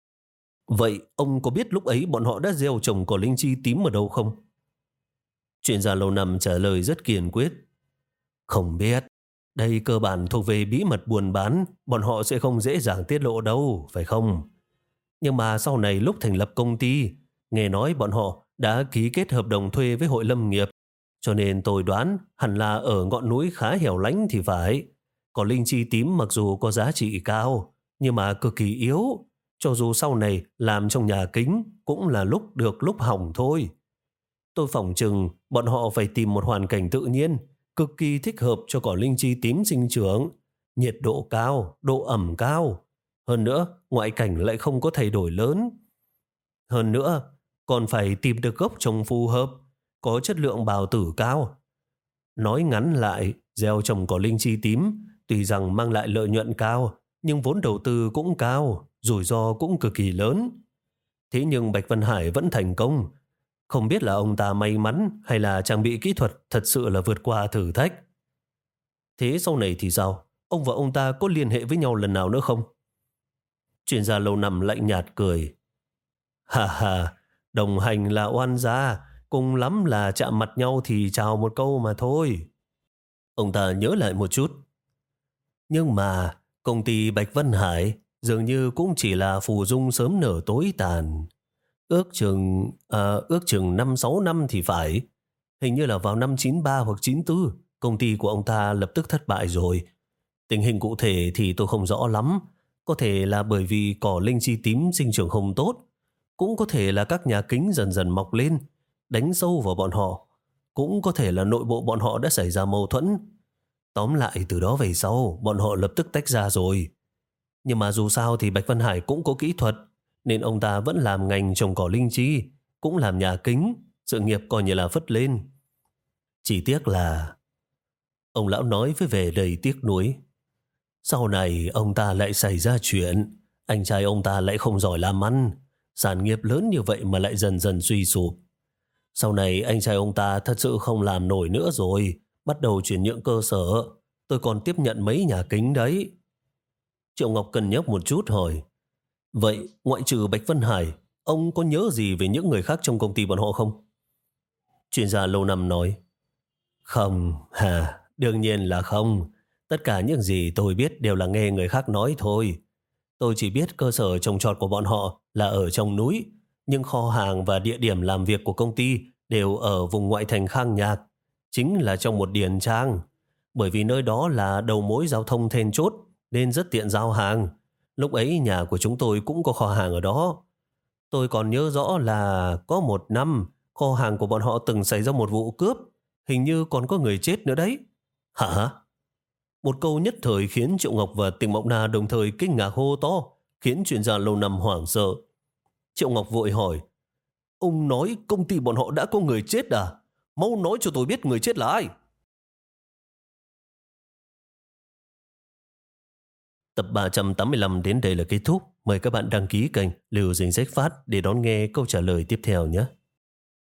Vậy ông có biết lúc ấy bọn họ đã gieo trồng cỏ linh chi tím ở đâu không? Chuyên gia lâu năm trả lời rất kiên quyết. Không biết. Đây cơ bản thuộc về bí mật buôn bán, bọn họ sẽ không dễ dàng tiết lộ đâu, phải không? Nhưng mà sau này lúc thành lập công ty, nghe nói bọn họ đã ký kết hợp đồng thuê với hội lâm nghiệp, cho nên tôi đoán hẳn là ở ngọn núi khá hẻo lánh thì phải. Cỏ linh chi tím mặc dù có giá trị cao, nhưng mà cực kỳ yếu. Cho dù sau này làm trong nhà kính cũng là lúc được lúc hỏng thôi. Tôi phỏng chừng bọn họ phải tìm một hoàn cảnh tự nhiên, cực kỳ thích hợp cho cỏ linh chi tím sinh trưởng. Nhiệt độ cao, độ ẩm cao. Hơn nữa, ngoại cảnh lại không có thay đổi lớn. Hơn nữa, còn phải tìm được gốc trồng phù hợp, có chất lượng bào tử cao. Nói ngắn lại, gieo trồng cỏ linh chi tím tuy rằng mang lại lợi nhuận cao, nhưng vốn đầu tư cũng cao, rủi ro cũng cực kỳ lớn. Thế nhưng Bạch Vân Hải vẫn thành công. Không biết là ông ta may mắn hay là trang bị kỹ thuật thật sự là vượt qua thử thách. Thế sau này thì sao? Ông và ông ta có liên hệ với nhau lần nào nữa không? Chuyên gia lâu năm lạnh nhạt cười. Hà hà, đồng hành là oan gia, cùng lắm là chạm mặt nhau thì chào một câu mà thôi. Ông ta nhớ lại một chút. Nhưng mà công ty Bạch Vân Hải dường như cũng chỉ là phù dung sớm nở tối tàn. Ước chừng à, ước chừng năm sáu năm thì phải. Hình như là vào năm chín ba hoặc chín tư, công ty của ông ta lập tức thất bại rồi. Tình hình cụ thể thì tôi không rõ lắm. Có thể là bởi vì cỏ linh chi tím sinh trưởng không tốt. Cũng có thể là các nhà kính dần dần mọc lên, đánh sâu vào bọn họ. Cũng có thể là nội bộ bọn họ đã xảy ra mâu thuẫn. Tóm lại từ đó về sau, bọn họ lập tức tách ra rồi. Nhưng mà dù sao thì Bạch Vân Hải cũng có kỹ thuật, nên ông ta vẫn làm ngành trồng cỏ linh chi, cũng làm nhà kính, sự nghiệp coi như là phất lên. Chỉ tiếc là... Ông lão nói với vẻ đầy tiếc nuối. Sau này ông ta lại xảy ra chuyện, anh trai ông ta lại không giỏi làm ăn, sản nghiệp lớn như vậy mà lại dần dần suy sụp. Sau này anh trai ông ta thật sự không làm nổi nữa rồi, bắt đầu chuyển nhượng cơ sở. Tôi còn tiếp nhận mấy nhà kính đấy. Triệu Ngọc cân nhắc một chút hỏi. Vậy ngoại trừ Bạch Vân Hải, ông có nhớ gì về những người khác trong công ty bọn họ không? Chuyên gia lâu năm nói. Không, hà, đương nhiên là không. Tất cả những gì tôi biết đều là nghe người khác nói thôi. Tôi chỉ biết cơ sở trồng trọt của bọn họ là ở trong núi, nhưng kho hàng và địa điểm làm việc của công ty đều ở vùng ngoại thành Khang Nhạc, chính là trong một điền trang. Bởi vì nơi đó là đầu mối giao thông then chốt nên rất tiện giao hàng. Lúc ấy nhà của chúng tôi cũng có kho hàng ở đó. Tôi còn nhớ rõ là có một năm kho hàng của bọn họ từng xảy ra một vụ cướp, hình như còn có người chết nữa đấy. Hả? Một câu nhất thời khiến Triệu Ngọc và Tình Mộng Na đồng thời kinh ngạc hô to, khiến chuyên gia lâu năm hoảng sợ. Triệu Ngọc vội hỏi, ông nói công ty bọn họ đã có người chết à? Mau nói cho tôi biết người chết là ai. Tập ba trăm tám mươi lăm đến đây là kết thúc. Mời các bạn đăng ký kênh Lưu Dính Rách Phát để đón nghe câu trả lời tiếp theo nhé.